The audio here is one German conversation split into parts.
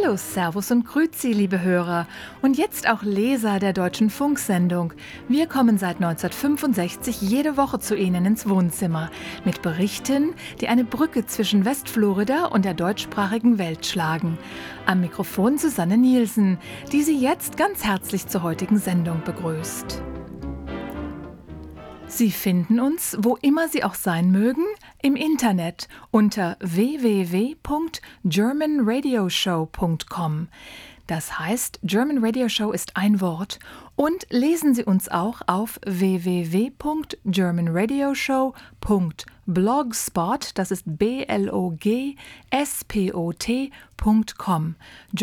Hallo, Servus und Grüezi, liebe Hörer und jetzt auch Leser der Deutschen Funksendung. Wir kommen seit 1965 jede Woche zu Ihnen ins Wohnzimmer mit Berichten, die eine Brücke zwischen Westflorida und der deutschsprachigen Welt schlagen. Am Mikrofon Susanne Nielsen, die Sie jetzt ganz herzlich zur heutigen Sendung begrüßt. Sie finden uns, wo immer Sie auch sein mögen, im Internet unter www.germanradioshow.com. Das heißt, German Radio Show ist ein Wort und lesen Sie uns auch auf www.germanradioshow.blogspot, das ist blogspot.com,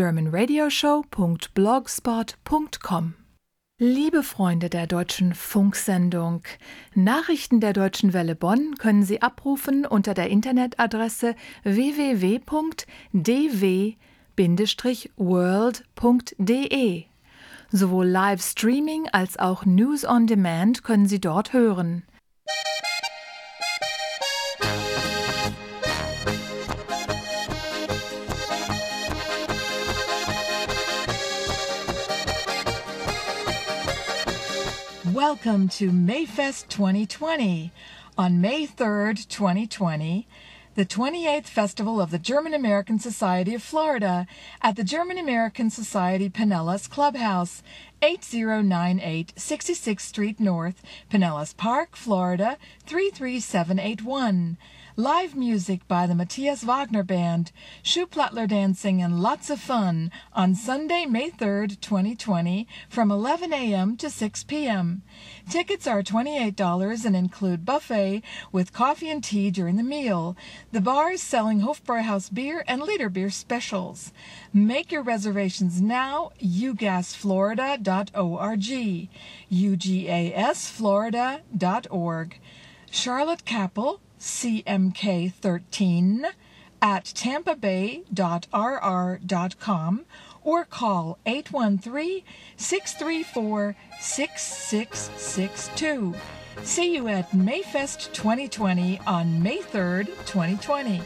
germanradioshow.blogspot.com. Liebe Freunde der Deutschen Funksendung, Nachrichten der Deutschen Welle Bonn können Sie abrufen unter der Internetadresse www.dw-world.de. Sowohl Livestreaming als auch News on Demand können Sie dort hören. Welcome to Mayfest 2020. On May 3rd, 2020, the 28th Festival of the German American Society of Florida at the German American Society Pinellas Clubhouse, 8098 66th Street North, Pinellas Park, Florida, 33781. Live music by the Matthias Wagner Band, Schuhplattler dancing, and lots of fun on Sunday, May 3rd, 2020, from 11 a.m. to 6 p.m. Tickets are $28 and include buffet with coffee and tea during the meal. The bar is selling Hofbrauhaus beer and liter beer specials. Make your reservations now, ugasflorida.org, ugasflorida.org. Charlotte Kappel, CMK 13 at tampabay.rr.com or call 813-634-6662. See you at Mayfest 2020 on May 3rd, 2020.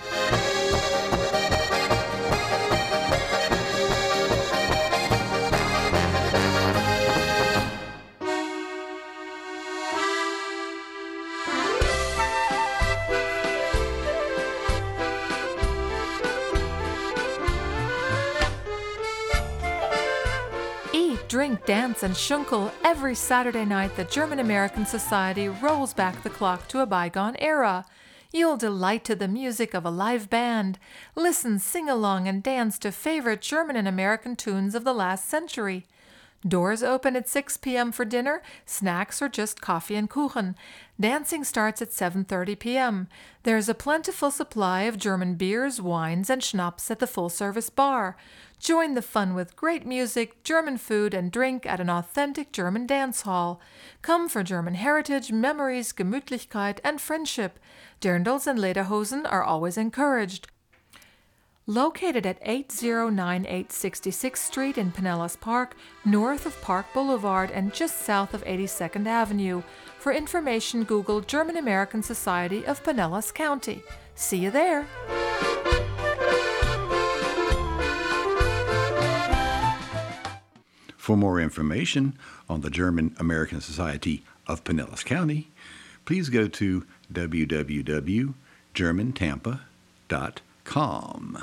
Drink, dance, and schunkel. Every Saturday night, the German American Society rolls back the clock to a bygone era. You'll delight to the music of a live band, listen, sing along, and dance to favorite German and American tunes of the last century. Doors open at 6 p.m. for dinner, snacks, or just coffee and kuchen. Dancing starts at 7:30 p.m. There's a plentiful supply of German beers, wines, and schnapps at the full-service bar. Join the fun with great music, German food, and drink at an authentic German dance hall. Come for German heritage, memories, Gemütlichkeit, and friendship. Dirndls and lederhosen are always encouraged. Located at 8098 66th Street in Pinellas Park, north of Park Boulevard and just south of 82nd Avenue. For information, Google German American Society of Pinellas County. See you there! For more information on the German American Society of Pinellas County, please go to www.germantampa.com.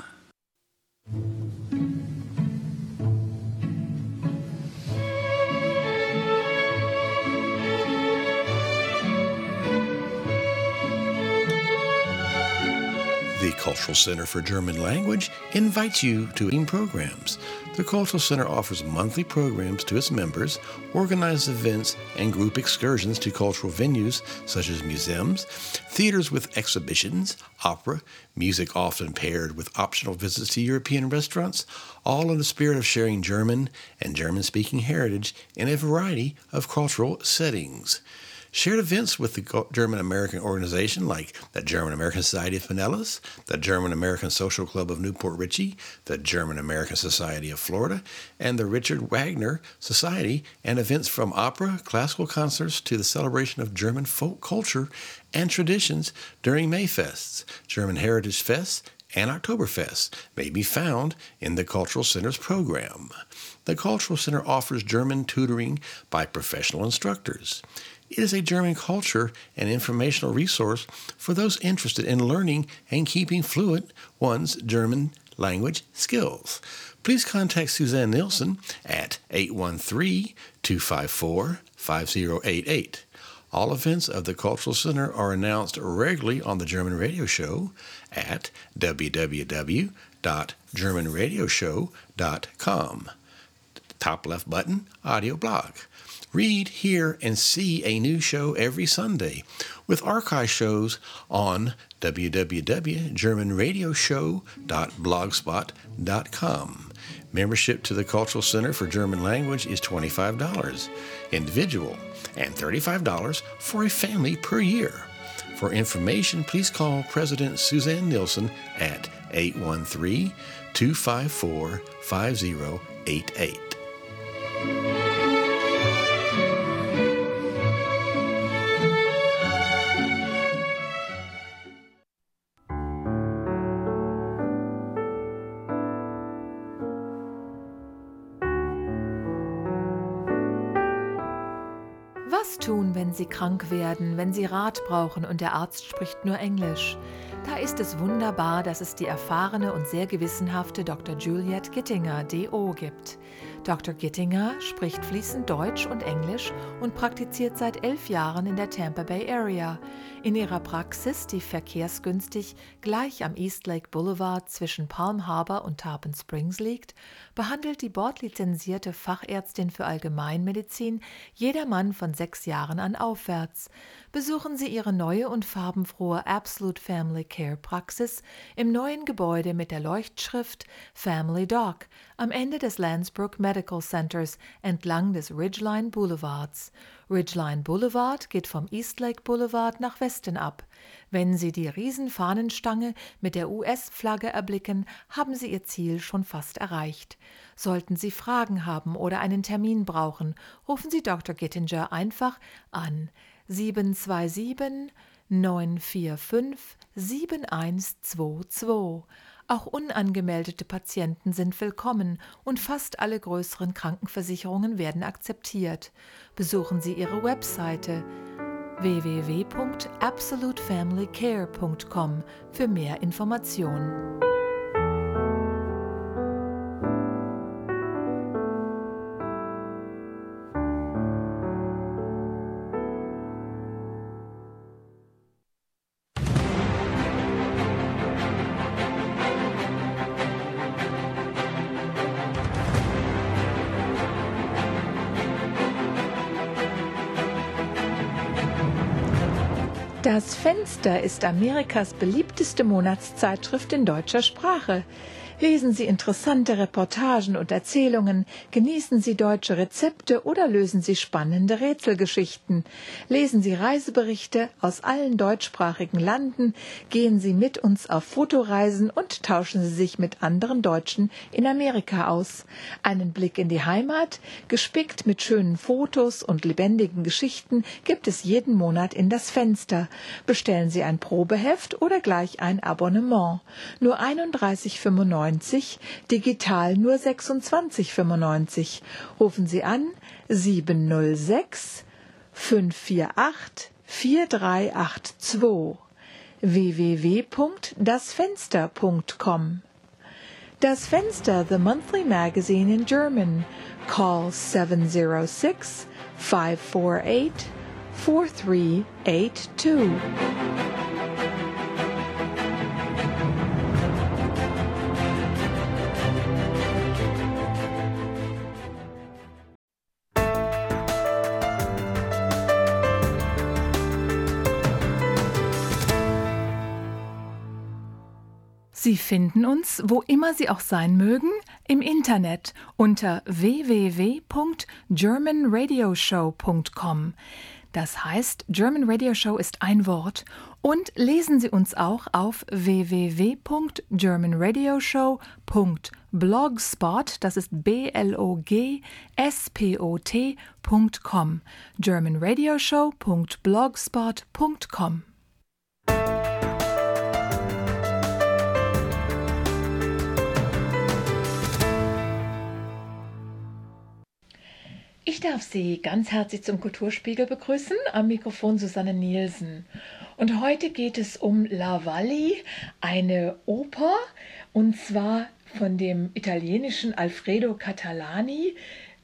The Cultural Center for German Language invites you to programs. The Cultural Center offers monthly programs to its members, organizes events and group excursions to cultural venues such as museums, theaters with exhibitions, opera, music often paired with optional visits to European restaurants, all in the spirit of sharing German and German-speaking heritage in a variety of cultural settings. Shared events with the German American organization like the German American Society of Pinellas, the German American Social Club of Newport Richey, the German American Society of Florida, and the Richard Wagner Society, and events from opera, classical concerts to the celebration of German folk culture and traditions during Mayfests, German Heritage Fests, and Oktoberfest may be found in the Cultural Center's program. The Cultural Center offers German tutoring by professional instructors. It is a German culture and informational resource for those interested in learning and keeping fluent one's German language skills. Please contact Suzanne Nielsen at 813-254-5088. All events of the Cultural Center are announced regularly on the German Radio Show at www.germanradioshow.com. Top left button, audio blog. Read, hear, and see a new show every Sunday with archive shows on www.germanradioshow.blogspot.com. Membership to the Cultural Center for German Language is $25 individual and $35 for a family per year. For information, please call President Suzanne Nielsen at 813-254-5088. Was tun, wenn Sie krank werden, wenn Sie Rat brauchen und der Arzt spricht nur Englisch? Da ist es wunderbar, dass es die erfahrene und sehr gewissenhafte Dr. Juliette Gittinger, D.O. gibt. Dr. Gittinger spricht fließend Deutsch und Englisch und praktiziert seit 11 Jahren in der Tampa Bay Area. In ihrer Praxis, die verkehrsgünstig gleich am East Lake Boulevard zwischen Palm Harbor und Tarpon Springs liegt, behandelt die bordlizenzierte Fachärztin für Allgemeinmedizin jedermann von 6 Jahren an aufwärts. Besuchen Sie ihre neue und farbenfrohe Absolute Family Care Praxis im neuen Gebäude mit der Leuchtschrift Family Doc am Ende des Landsbrook Medical Centers entlang des Ridgeline Boulevards. Ridgeline Boulevard geht vom East Lake Boulevard nach Westen ab. Wenn Sie die Riesenfahnenstange mit der US-Flagge erblicken, haben Sie Ihr Ziel schon fast erreicht. Sollten Sie Fragen haben oder einen Termin brauchen, rufen Sie Dr. Gittinger einfach an 727-945-7122. Auch unangemeldete Patienten sind willkommen und fast alle größeren Krankenversicherungen werden akzeptiert. Besuchen Sie ihre Webseite www.absolutefamilycare.com für mehr Informationen. Das Fenster ist Amerikas beliebteste Monatszeitschrift in deutscher Sprache. Lesen Sie interessante Reportagen und Erzählungen, genießen Sie deutsche Rezepte oder lösen Sie spannende Rätselgeschichten. Lesen Sie Reiseberichte aus allen deutschsprachigen Landen, gehen Sie mit uns auf Fotoreisen und tauschen Sie sich mit anderen Deutschen in Amerika aus. Einen Blick in die Heimat, gespickt mit schönen Fotos und lebendigen Geschichten, gibt es jeden Monat in das Fenster. Bestellen Sie ein Probeheft oder gleich ein Abonnement. Nur 31,95, digital nur 26,95. Rufen Sie an 706 548 4382 www.dasfenster.com. Das Fenster, the monthly magazine in German. Call 706 548 4382. Sie finden uns, wo immer Sie auch sein mögen, im Internet unter www.germanradioshow.com. Das heißt, German Radio Show ist ein Wort. Und lesen Sie uns auch auf www.germanradioshow.blogspot, das ist blogspot.com, germanradioshow.blogspot.com. Ich darf Sie ganz herzlich zum Kulturspiegel begrüßen, am Mikrofon Susanne Nielsen. Und heute geht es um La Valli, eine Oper, und zwar von dem italienischen Alfredo Catalani,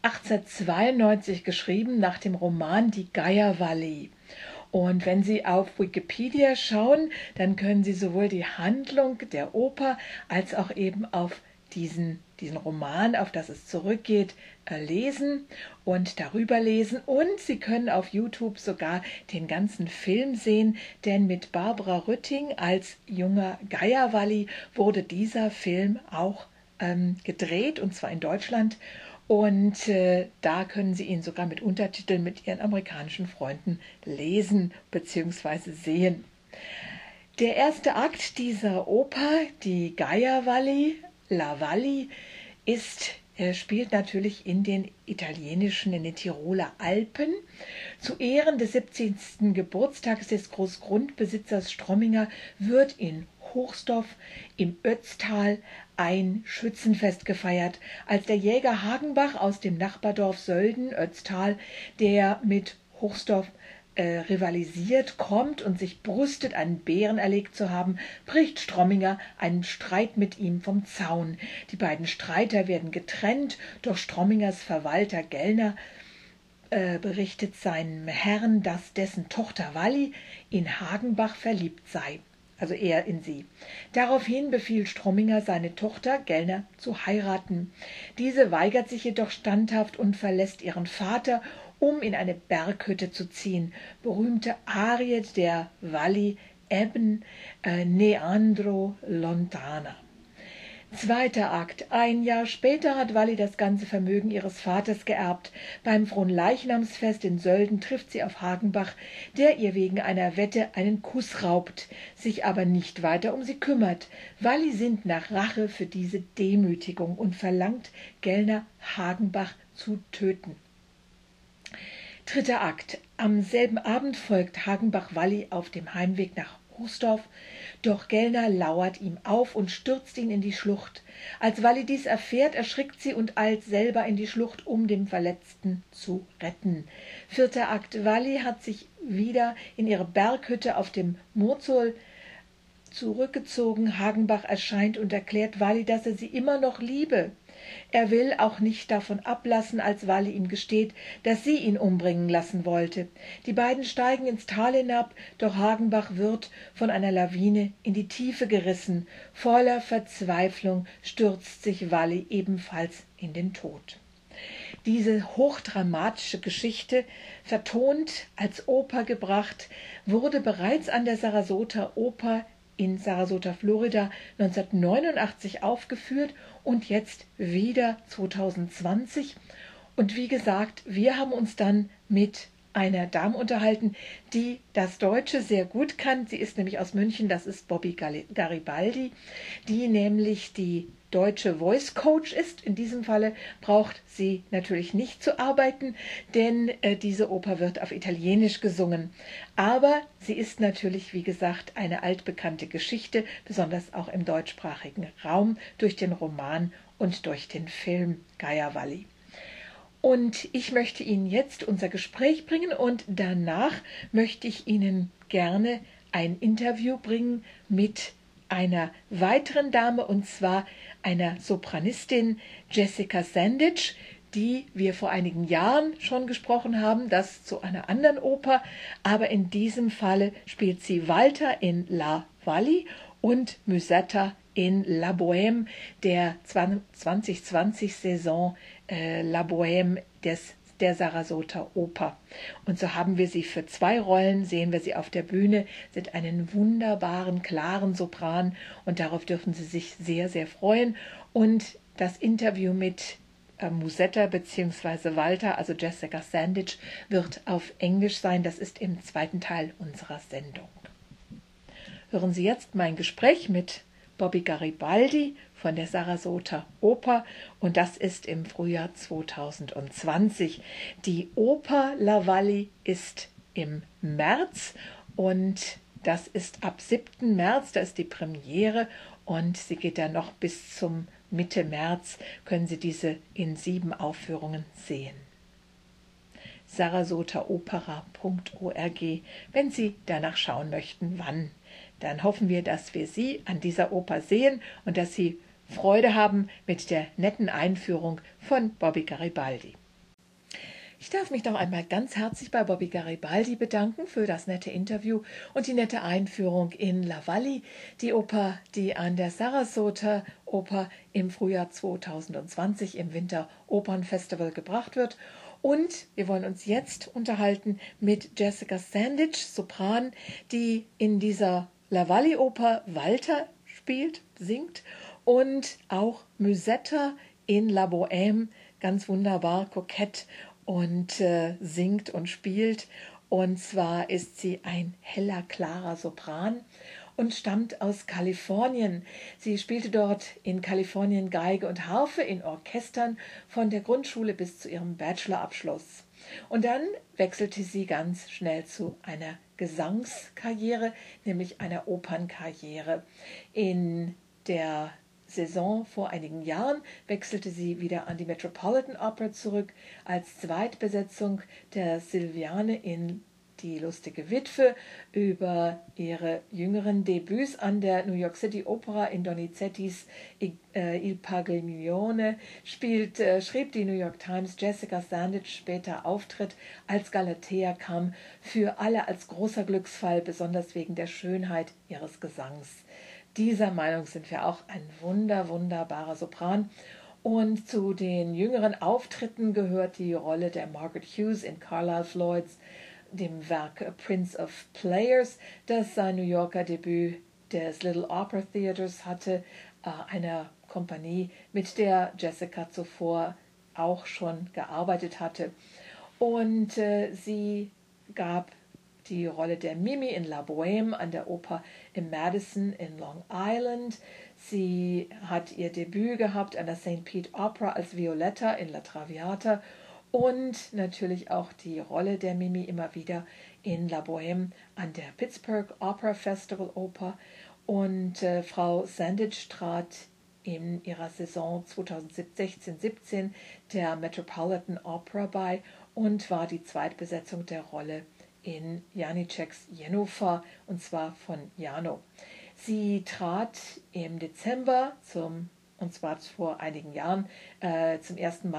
1892 geschrieben nach dem Roman Die Geiervalli. Und wenn Sie auf Wikipedia schauen, dann können Sie sowohl die Handlung der Oper als auch eben auf diesen Roman, auf das es zurückgeht, lesen und darüber lesen. Und Sie können auf YouTube sogar den ganzen Film sehen, denn mit Barbara Rütting als junger Geiervalli wurde dieser Film auch gedreht, und zwar in Deutschland. Und da können Sie ihn sogar mit Untertiteln mit Ihren amerikanischen Freunden lesen bzw. sehen. Der erste Akt dieser Oper, die Geiervalli, La Valli, spielt natürlich in den Tiroler Alpen. Zu Ehren des 17. Geburtstages des Großgrundbesitzers Stromminger wird in Hochsdorf im Ötztal ein Schützenfest gefeiert, als der Jäger Hagenbach aus dem Nachbardorf Sölden, Ötztal, der mit Hochsdorf rivalisiert, kommt und sich brüstet, einen Bären erlegt zu haben, bricht Stromminger einen Streit mit ihm vom Zaun. Die beiden Streiter werden getrennt, doch Strommingers Verwalter Gellner berichtet seinem Herrn, dass dessen Tochter Valli in Hagenbach verliebt sei, also er in sie. Daraufhin befiehlt Stromminger, seine Tochter Gellner zu heiraten. Diese weigert sich jedoch standhaft und verlässt ihren Vater, um in eine Berghütte zu ziehen. Berühmte Arie der Valli Ebben, Neandro Lontana. Zweiter Akt. Ein Jahr später hat Valli das ganze Vermögen ihres Vaters geerbt. Beim Fronleichnamsfest in Sölden trifft sie auf Hagenbach, der ihr wegen einer Wette einen Kuss raubt, sich aber nicht weiter um sie kümmert. Valli sinnt nach Rache für diese Demütigung und verlangt Gellner, Hagenbach zu töten. Dritter Akt. Am selben Abend folgt Hagenbach Valli auf dem Heimweg nach Hochsdorf, doch Gellner lauert ihm auf und stürzt ihn in die Schlucht. Als Valli dies erfährt, erschrickt sie und eilt selber in die Schlucht, um den Verletzten zu retten. Vierter Akt. Valli hat sich wieder in ihre Berghütte auf dem Murzoll zurückgezogen. Hagenbach erscheint und erklärt Valli, dass er sie immer noch liebe. Er will auch nicht davon ablassen, als Valli ihm gesteht, dass sie ihn umbringen lassen wollte. Die beiden steigen ins Tal hinab, doch Hagenbach wird von einer Lawine in die Tiefe gerissen. Voller Verzweiflung stürzt sich Valli ebenfalls in den Tod. Diese hochdramatische Geschichte, vertont als Oper gebracht, wurde bereits an der Sarasota Oper in Sarasota, Florida 1989 aufgeführt und jetzt wieder 2020. Und wie gesagt, wir haben uns dann mit einer Dame unterhalten, die das Deutsche sehr gut kann. Sie ist nämlich aus München, das ist Bobby Garibaldi, die nämlich die deutsche Voice Coach ist. In diesem Falle braucht sie natürlich nicht zu arbeiten, denn diese Oper wird auf Italienisch gesungen. Aber sie ist natürlich, wie gesagt, eine altbekannte Geschichte, besonders auch im deutschsprachigen Raum, durch den Roman und durch den Film Geiervalli. Und ich möchte Ihnen jetzt unser Gespräch bringen und danach möchte ich Ihnen gerne ein Interview bringen mit einer weiteren Dame, und zwar einer Sopranistin, Jessica Sandich, die wir vor einigen Jahren schon gesprochen haben, das zu einer anderen Oper, aber in diesem Falle spielt sie Walter in La Valli und Musetta in La Bohème, der 2020-Saison La Bohème der Sarasota Oper. Und so haben wir sie für 2 Rollen, sehen wir sie auf der Bühne, sind einen wunderbaren, klaren Sopran und darauf dürfen Sie sich sehr, sehr freuen. Und das Interview mit Musetta bzw. Walter, also Jessica Sandich, wird auf Englisch sein. Das ist im zweiten Teil unserer Sendung. Hören Sie jetzt mein Gespräch mit Bobby Garibaldi von der Sarasota Oper und das ist im Frühjahr 2020. Die Oper La Valli ist im März und das ist ab 7. März, da ist die Premiere und sie geht dann noch bis zum Mitte März, können Sie diese in 7 Aufführungen sehen. sarasotaopera.org, wenn Sie danach schauen möchten, wann. Dann hoffen wir, dass wir Sie an dieser Oper sehen und dass Sie Freude haben mit der netten Einführung von Bobby Garibaldi. Ich darf mich noch einmal ganz herzlich bei Bobby Garibaldi bedanken für das nette Interview und die nette Einführung in La Valli, die Oper, die an der Sarasota Oper im Frühjahr 2020 im Winter Opernfestival gebracht wird. Und wir wollen uns jetzt unterhalten mit Jessica Sandich, Sopran, die in dieser La Valli Oper Walter spielt, singt, und auch Musetta in La Bohème, ganz wunderbar, kokett, und singt und spielt. Und zwar ist sie ein heller, klarer Sopran und stammt aus Kalifornien. Sie spielte dort in Kalifornien Geige und Harfe in Orchestern von der Grundschule bis zu ihrem Bachelorabschluss. Und dann wechselte sie ganz schnell zu einer Gesangskarriere, nämlich einer Opernkarriere. In der Saison vor einigen Jahren wechselte sie wieder an die Metropolitan Opera zurück als Zweitbesetzung der Silviane in Die lustige Witwe. Über ihre jüngeren Debüts an der New York City Opera in Donizettis Il Paglione schrieb die New York Times, Jessica Sandich später Auftritt als Galatea kam für alle als großer Glücksfall, besonders wegen der Schönheit ihres Gesangs. Dieser Meinung sind wir auch, ein wunderbarer Sopran. Und zu den jüngeren Auftritten gehört die Rolle der Margaret Hughes in Carlisle Floyds, dem Werk Prince of Players, das sein New Yorker Debüt des Little Opera Theaters hatte, einer Kompanie, mit der Jessica zuvor auch schon gearbeitet hatte. Und sie gab die Rolle der Mimi in La Bohème an der Oper im Madison in Long Island. Sie hat ihr Debüt gehabt an der St. Pete Opera als Violetta in La Traviata und natürlich auch die Rolle der Mimi immer wieder in La Bohème an der Pittsburgh Opera Festival Oper. Und Frau Sandich trat in ihrer Saison 2016-17 der Metropolitan Opera bei und war die Zweitbesetzung der Rolle in Janiceks Jennifer, und zwar von Jano. Sie trat im Dezember und zwar vor einigen Jahren, zum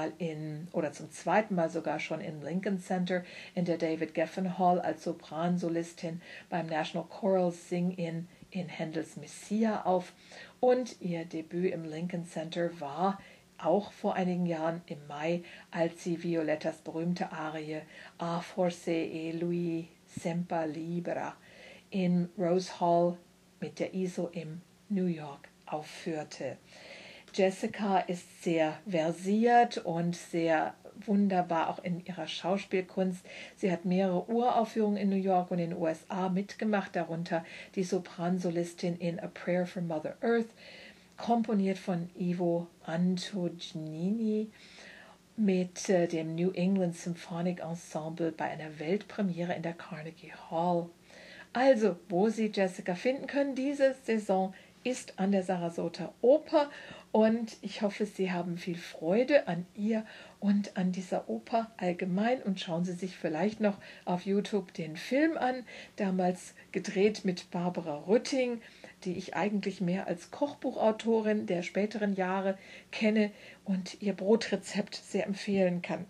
zweiten Mal sogar schon im Lincoln Center in der David Geffen Hall als Sopransolistin beim National Choral Sing-In in Händels Messia auf. Und ihr Debüt im Lincoln Center war auch vor einigen Jahren im Mai, als sie Violettas berühmte Arie A forse e lui semper libera im Rose Hall mit der ISO in New York aufführte. Jessica ist sehr versiert und sehr wunderbar auch in ihrer Schauspielkunst. Sie hat mehrere Uraufführungen in New York und in den USA mitgemacht, darunter die Sopransolistin in A Prayer for Mother Earth, komponiert von Ivo Antognini mit dem New England Symphonic Ensemble bei einer Weltpremiere in der Carnegie Hall. Also, wo Sie Jessica finden können, diese Saison ist an der Sarasota Oper und ich hoffe, Sie haben viel Freude an ihr und an dieser Oper allgemein und schauen Sie sich vielleicht noch auf YouTube den Film an, damals gedreht mit Barbara Rütting, die ich eigentlich mehr als Kochbuchautorin der späteren Jahre kenne und ihr Brotrezept sehr empfehlen kann.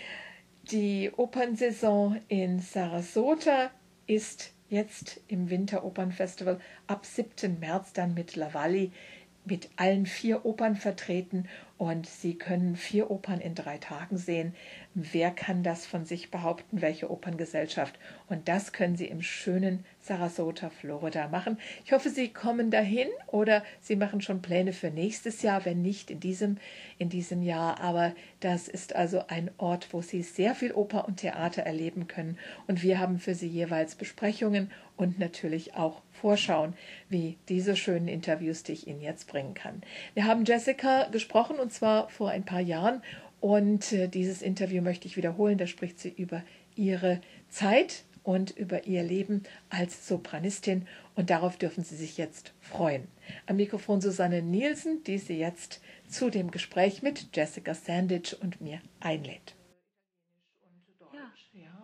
Die Opernsaison in Sarasota ist jetzt im Winteropernfestival ab 7. März dann mit La Valli mit allen 4 Opern vertreten und Sie können 4 Opern in 3 Tagen sehen. Wer kann das von sich behaupten, welche Operngesellschaft? Und das können Sie im schönen Sarasota, Florida machen. Ich hoffe, Sie kommen dahin oder Sie machen schon Pläne für nächstes Jahr, wenn nicht in diesem Jahr. Aber das ist also ein Ort, wo Sie sehr viel Oper und Theater erleben können. Und wir haben für Sie jeweils Besprechungen und natürlich auch Vorschauen, wie diese schönen Interviews, die ich Ihnen jetzt bringen kann. Wir haben Jessica gesprochen und zwar vor ein paar Jahren und dieses Interview möchte ich wiederholen. Da spricht sie über ihre Zeit und über ihr Leben als Sopranistin und darauf dürfen Sie sich jetzt freuen. Am Mikrofon Susanne Nielsen, die Sie jetzt zu dem Gespräch mit Jessica Sandich und mir einlädt.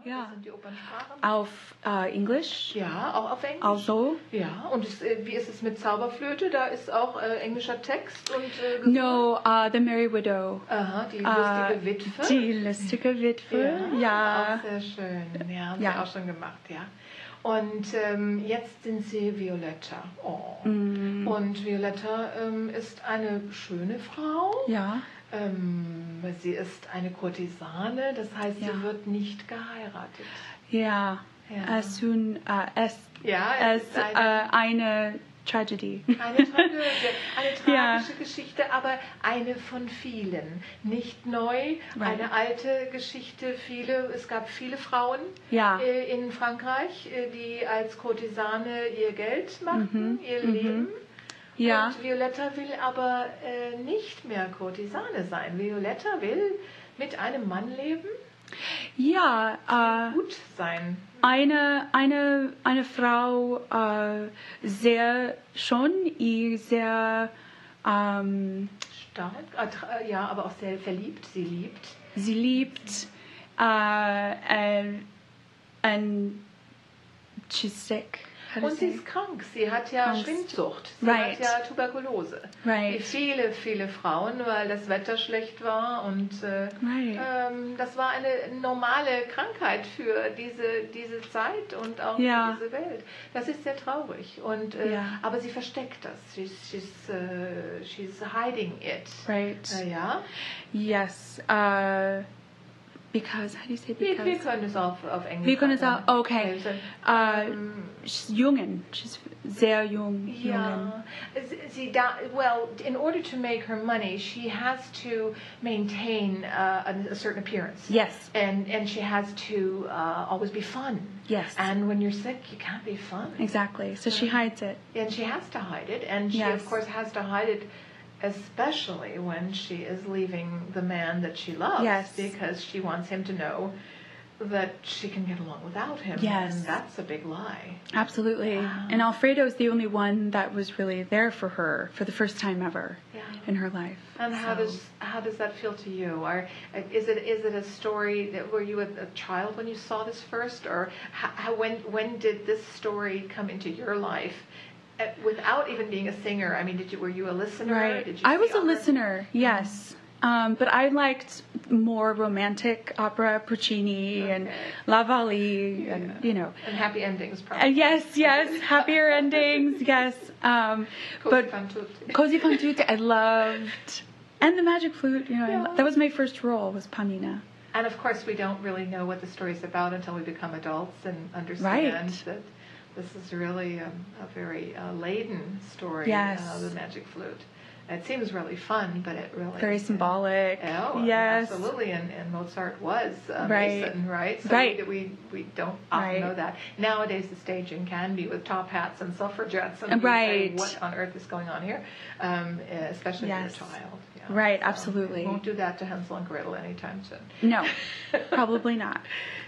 Was sind die Opernsprachen? Auf Englisch. Ja, auch auf Englisch. Also. Ja, und wie ist es mit Zauberflöte? Da ist auch englischer Text und No, The Merry Widow. Aha, die lustige Witwe. Die lustige Witwe, ja. Auch sehr schön. Ja, haben Ja. wir auch schon gemacht, ja. Und jetzt sind Sie Violetta. Oh. Und Violetta ist eine schöne Frau. Ja. Sie ist eine Kurtisane, das heißt, Ja. sie wird nicht geheiratet. Ja. Ja. Es ist eine Tragödie. Eine Tragödie, eine Ja. tragische Geschichte, aber eine von vielen. Nicht neu, eine alte Geschichte. Es gab viele Frauen Ja. in Frankreich, die als Kurtisane ihr Geld machten, ihr Leben. Ja. Und Violetta will aber nicht mehr Kurtisane sein. Violetta will mit einem Mann leben, Ja, gut sein. eine Frau sehr Stark, ja, aber auch sehr verliebt. Sie liebt. sie liebt and she's sick. How to Und sie say? ist krank. Sie hat ja Krank. Schwindsucht. Sie Right. hat ja Tuberkulose. Right. Wie viele, viele Frauen, weil das Wetter schlecht war. Und Right. das war eine normale Krankheit für diese Zeit und auch Ja. für diese Welt. Das ist sehr traurig. Und, Ja. Aber sie versteckt das. She's hiding it. Right. Ja. Yes. Because, how do you say Wir because? können es auf Englisch Wir können es sagen. auch, okay. She's jungen. She's sehr jung. Jungen. Yeah. Well, in order to make her money, she has to maintain a certain appearance. Yes. And she has to always be fun. Yes. And when you're sick, you can't be fun. Exactly. So she hides it. And she has to hide it. And she, Yes. of course, has to hide it especially when she is leaving the man that she loves. Yes. Because she wants him to know that she can get along without him. Yes. And that's a big lie. Absolutely. Wow. And Alfredo's the only one that was really there for her for the first time ever Yeah. in her life. And how does that feel to you? Or is it a story that were you a child when you saw this first, or when did this story come into your life? Without even being a singer, I mean, were you a listener? Right. Did you I was see a opera? listener, yes. But I liked more romantic opera, Puccini and La Vallee, and you know. And happy endings, probably. Yes, happier endings, yes. But fan tutte. Così fan tutte, I loved, and the Magic Flute. You know, Yeah. that was my first role. Was Pamina. And of course, we don't really know what the story's about until we become adults and understand Right. that this is really a very laden story. Yes. The Magic Flute. It seems really fun, but it really Very symbolic. Oh, Yes. absolutely. And Mozart was a Right. Mason, right? So Right. we don't often Right. know that. Nowadays, the staging can be with top hats and suffragettes, and Right. you say, what on earth is going on here? Especially Yes. for a child. Yeah. Right, So absolutely. we won't do that to Hansel and Gretel anytime soon. No, probably not.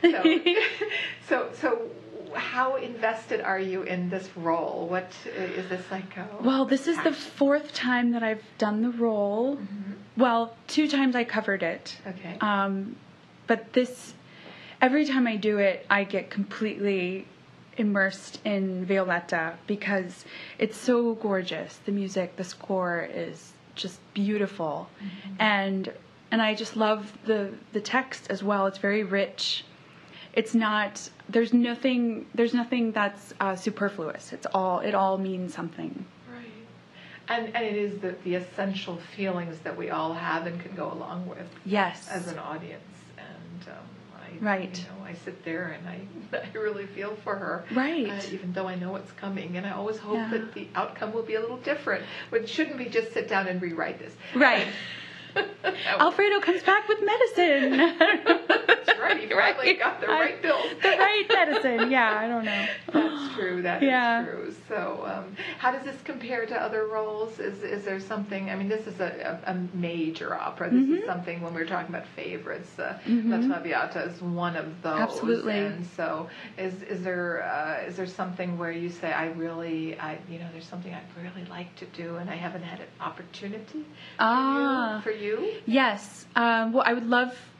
So how invested are you in this role? What is this like? Well, this is the fourth time that I've done the role. Well, 2 times I covered it. Okay. But every time I do it, I get completely immersed in Violetta because it's so gorgeous. The music, the score is just beautiful. And I just love the text as well. It's very rich. It's not, there's nothing that's superfluous. It all means something. Right. And it is the essential feelings that we all have and can go along with Yes. as an audience. And Right. I sit there and I really feel for her. Right. Even though I know it's coming. And I always hope Yeah. that the outcome will be a little different. But shouldn't we just sit down and rewrite this? Right. Alfredo comes back with medicine. That's right. He probably got the right bill. The right medicine. Yeah, I don't know. That's true. That is Yeah. true. So, how does this compare to other roles? Is there something? I mean, this is a major opera. This is something when we're talking about favorites. La Traviata is one of those. Absolutely. And so, is there something where you say, there's something I'd really like to do, and I haven't had an opportunity for you? Yes. Well, I would love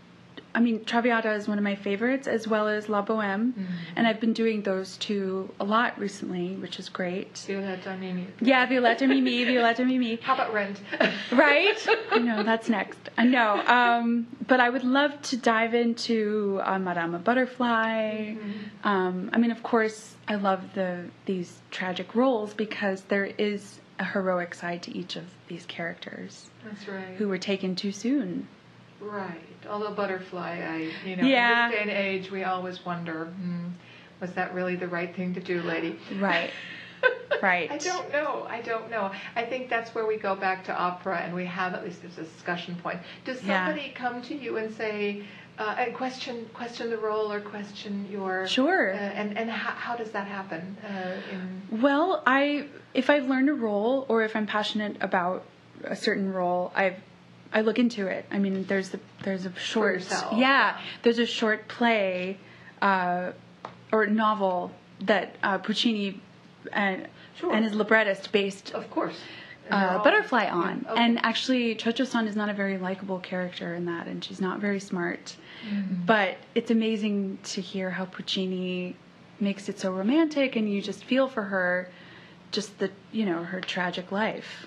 Traviata is one of my favorites, as well as La Boheme, and I've been doing those two a lot recently, which is great. Violetta Mimi. Yeah, Violetta Mimi, Violetta Mimi. How about Rent? Right? I know, that's next. I know. But I would love to dive into Madame Butterfly. Of course, I love these tragic roles because there is a heroic side to each of these characters. That's right. Who were taken too soon. Right. Although Butterfly, in this Yeah. day and age, we always wonder, was that really the right thing to do, lady? Right. Right. I don't know. I think that's where we go back to opera, and we have at least a discussion point. Does somebody come to you and say, and question the role or question your... Sure. And how does that happen? Well, if I've learned a role or if I'm passionate about a certain role, I look into it. I mean, there's a short... For yourself. Yeah. There's a short play or novel that Puccini and his librettist based... Of course. Butterfly on. Okay. And actually, Cho-Cho-san is not a very likable character in that, and she's not very smart. But it's amazing to hear how Puccini makes it so romantic, and you just feel for her, just her tragic life.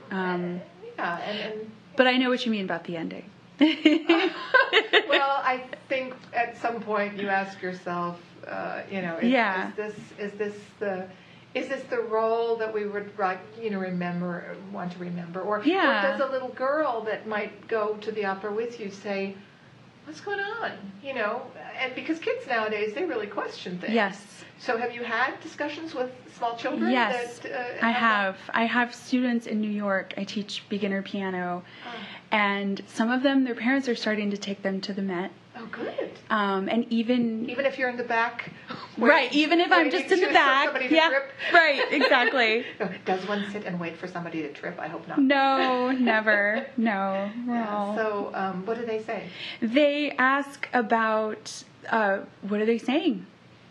But I know what you mean about the ending. Well, I think at some point you ask yourself, is this the role that we would want to remember? Or does a little girl that might go to the opera with you say, what's going on? And because kids nowadays, they really question things. Yes. So have you had discussions with small children? Yes, I have. I have students in New York. I teach beginner piano. And some of them, their parents are starting to take them to the Met. Oh, good. And even if you're in the back, right? Even if I'm just in the back, trip. Right, exactly. Does one sit and wait for somebody to trip? I hope not. No, never. No. Yeah, so, what do they say? They ask about what are they saying.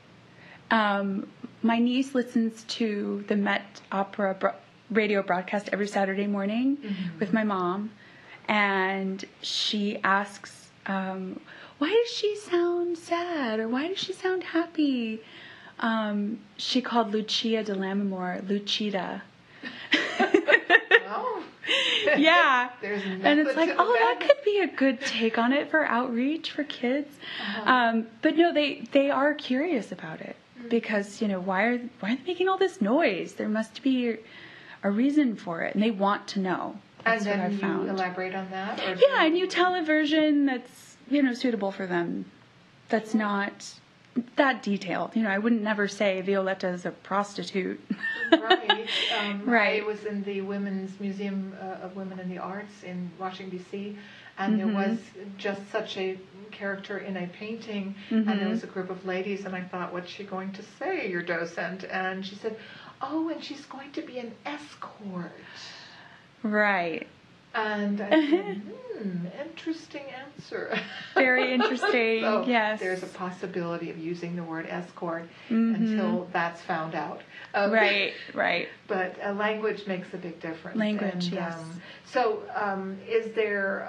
My niece listens to the Met Opera radio broadcast every Saturday morning with my mom, and she asks, why does she sound sad, or why does she sound happy? She called Lucia de Lammermoor Lucida. Oh. Yeah. And it's like, that could be a good take on it for outreach for kids. But no, they are curious about it because, why are they making all this noise? There must be a reason for it, and they want to know. That's and then what I've found. You elaborate on that? Or and you tell a version that's, suitable for them. That's not that detailed. I wouldn't never say Violetta is a prostitute. Right. Right. I was in the Women's Museum of Women in the Arts in Washington, D.C., and there was just such a character in a painting, and there was a group of ladies, and I thought, what's she going to say, your docent? And she said, and she's going to be an escort. Right. And I said, interesting answer. Very interesting, so yes. There's a possibility of using the word escort until that's found out. Right. But language makes a big difference. Language, yes. So is there...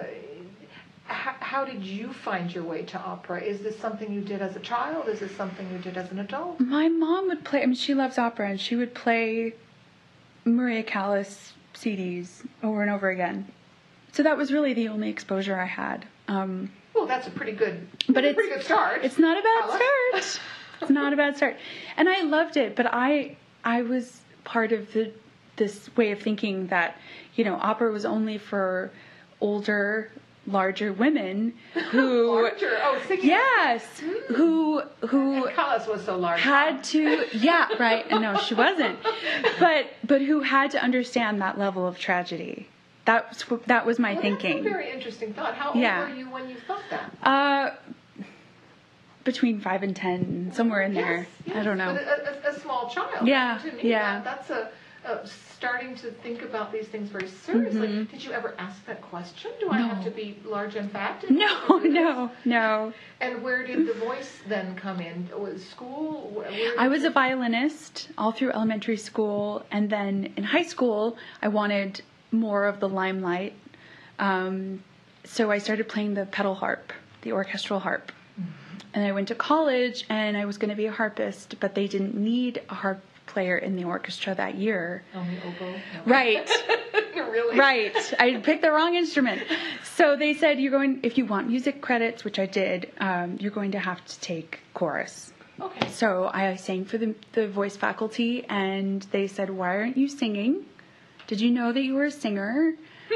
how did you find your way to opera? Is this something you did as a child? Is this something you did as an adult? My mom would play... she loves opera, and she would play Maria Callas CDs over and over again. So that was really the only exposure I had. Well, that's a pretty good start. It's not a bad start. It's not a bad start. And I loved it, but I was part of this way of thinking that, opera was only for older, larger women who... Larger? Oh, singing? Yes. Who and Callas was so large. Had to... Yeah, right. And no, she wasn't. But who had to understand that level of tragedy. That was my thinking. That's a very interesting thought. How old were you when you thought that? Between 5 and 10, somewhere in there. Yes, I don't know. But a small child. Yeah, to me, that's starting to think about these things very seriously. Did you ever ask that question? Do I have to be large and fat? No. And where did the voice then come in? Was school? I was a violinist all through elementary school, and then in high school, I wanted more of the limelight. So I started playing the pedal harp. the orchestral harp. And I went to college, and I was going to be a harpist, but they didn't need a harp player in the orchestra that year. Only oboe? No. Right. Really? Right. I picked the wrong instrument. So they said, if you want music credits, which I did, you're going to have to take chorus. Okay. So I sang for the voice faculty, and they said, why aren't you singing? Did you know that you were a singer?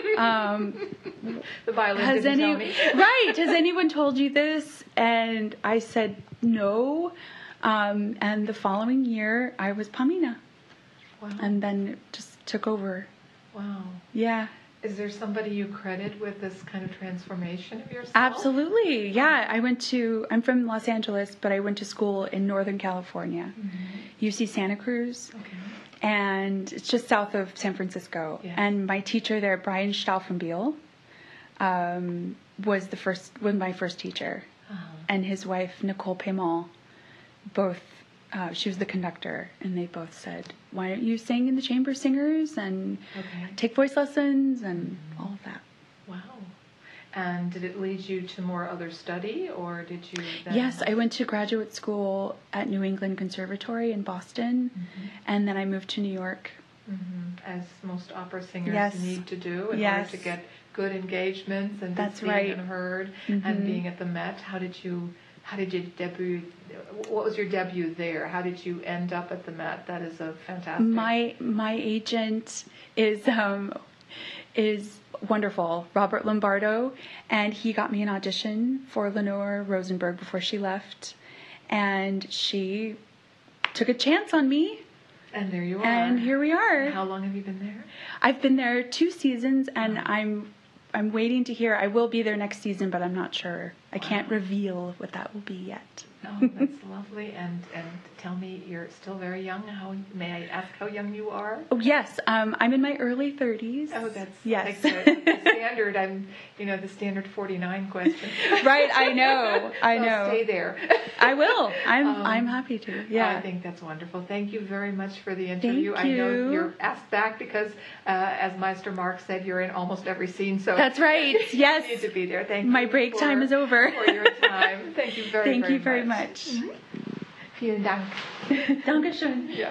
The violin didn't tell me. Right. Has anyone told you this? And I said, no. And the following year, I was Pamina. Wow. And then it just took over. Wow. Yeah. Is there somebody you credit with this kind of transformation of yourself? Absolutely. Yeah. I'm from Los Angeles, but I went to school in Northern California, UC Santa Cruz. Okay. And it's just south of San Francisco. Yes. And my teacher there, Brian Stauffenbiel, was my first teacher. Uh-huh. And his wife, Nicole Paymal, both, she was the conductor, and they both said, why don't you sing in the chamber singers and take voice lessons and all of that. Wow. And did it lead you to more other study, or did you then... Yes, I went to graduate school at New England Conservatory in Boston, and then I moved to New York. As most opera singers need to do in order to get good engagements and be seen and heard, and being at the Met. How did you debut? What was your debut there? How did you end up at the Met? That is a fantastic... My agent is wonderful, Robert Lombardo, and he got me an audition for Lenore Rosenberg before she left, and she took a chance on me. And there you are. And here we are. And how long have you been there? I've been there 2 seasons, and I'm waiting to hear. I will be there next season, but I'm not sure. I can't reveal what that will be yet. Oh, that's lovely. And tell me, you're still very young. May I ask how young you are? Oh, yes. I'm in my early 30s. Oh, that's yes. The standard. The standard 49 question. Right. I know. I know. Stay there. I will. I'm happy to. Yeah. I think that's wonderful. Thank you very much for the interview. Thank you. I know you're asked back because, as Meister Mark said, you're in almost every scene. So that's right. Yes. You need to be there. Thank you. My break time is over. For your time. Thank you very, Thank you very much. Vielen Dank. Dankeschön. Ja.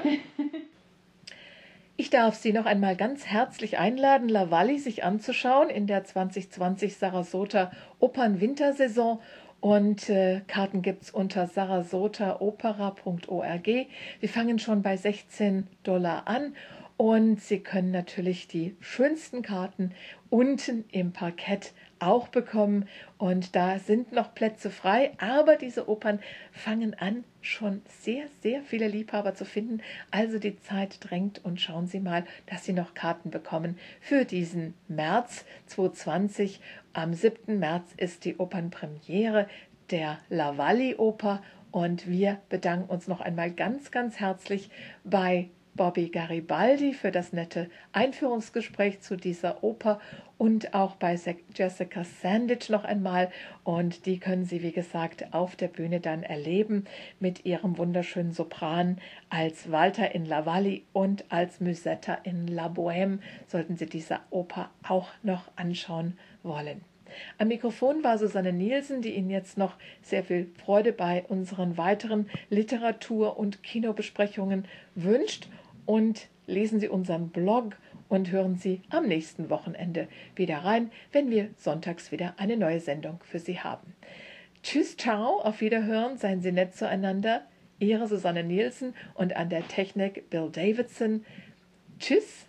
Ich darf Sie noch einmal ganz herzlich einladen, La Valli sich anzuschauen in der 2020 Sarasota Opernwintersaison. Und Karten gibt's unter sarasotaopera.org. Wir fangen schon bei $16 an. Und Sie können natürlich die schönsten Karten unten im Parkett auch bekommen. Und da sind noch Plätze frei. Aber diese Opern fangen an, schon sehr, sehr viele Liebhaber zu finden. Also die Zeit drängt und schauen Sie mal, dass Sie noch Karten bekommen für diesen März 2020. Am 7. März ist die Opernpremiere der La Valli Oper. Und wir bedanken uns noch einmal ganz, ganz herzlich bei Bobby Garibaldi für das nette Einführungsgespräch zu dieser Oper und auch bei Jessica Sandich noch einmal. Und die können Sie, wie gesagt, auf der Bühne dann erleben mit ihrem wunderschönen Sopran als Walter in La Valli und als Musetta in La Bohème, sollten Sie diese Oper auch noch anschauen wollen. Am Mikrofon war Susanne Nielsen, die Ihnen jetzt noch sehr viel Freude bei unseren weiteren Literatur- und Kinobesprechungen wünscht. Und lesen Sie unseren Blog und hören Sie am nächsten Wochenende wieder rein, wenn wir sonntags wieder eine neue Sendung für Sie haben. Tschüss, ciao, auf Wiederhören, seien Sie nett zueinander. Ihre Susanne Nielsen und an der Technik Bill Davidson. Tschüss.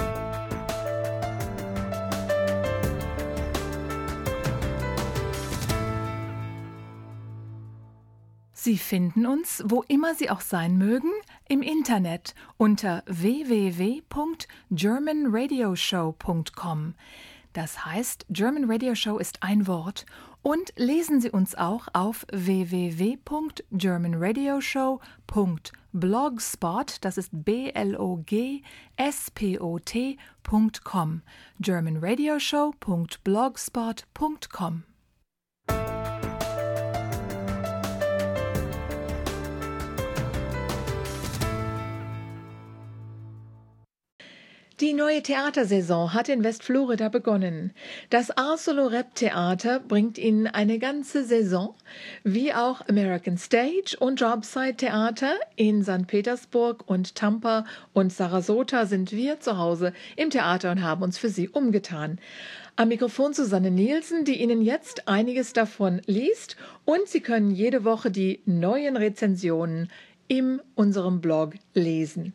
Sie finden uns, wo immer Sie auch sein mögen, im Internet unter www.germanradioshow.com. Das heißt, German Radio Show ist ein Wort. Und lesen Sie uns auch auf www.germanradioshow.blogspot, das ist blogspot.com. germanradioshow.blogspot.com. Die neue Theatersaison hat in Westflorida begonnen. Das Asolo Rep Theater bringt Ihnen eine ganze Saison, wie auch American Stage und Jobsite Theater in St. Petersburg und Tampa und Sarasota sind wir zu Hause im Theater und haben uns für Sie umgetan. Am Mikrofon Susanne Nielsen, die Ihnen jetzt einiges davon liest, und Sie können jede Woche die neuen Rezensionen in unserem Blog lesen.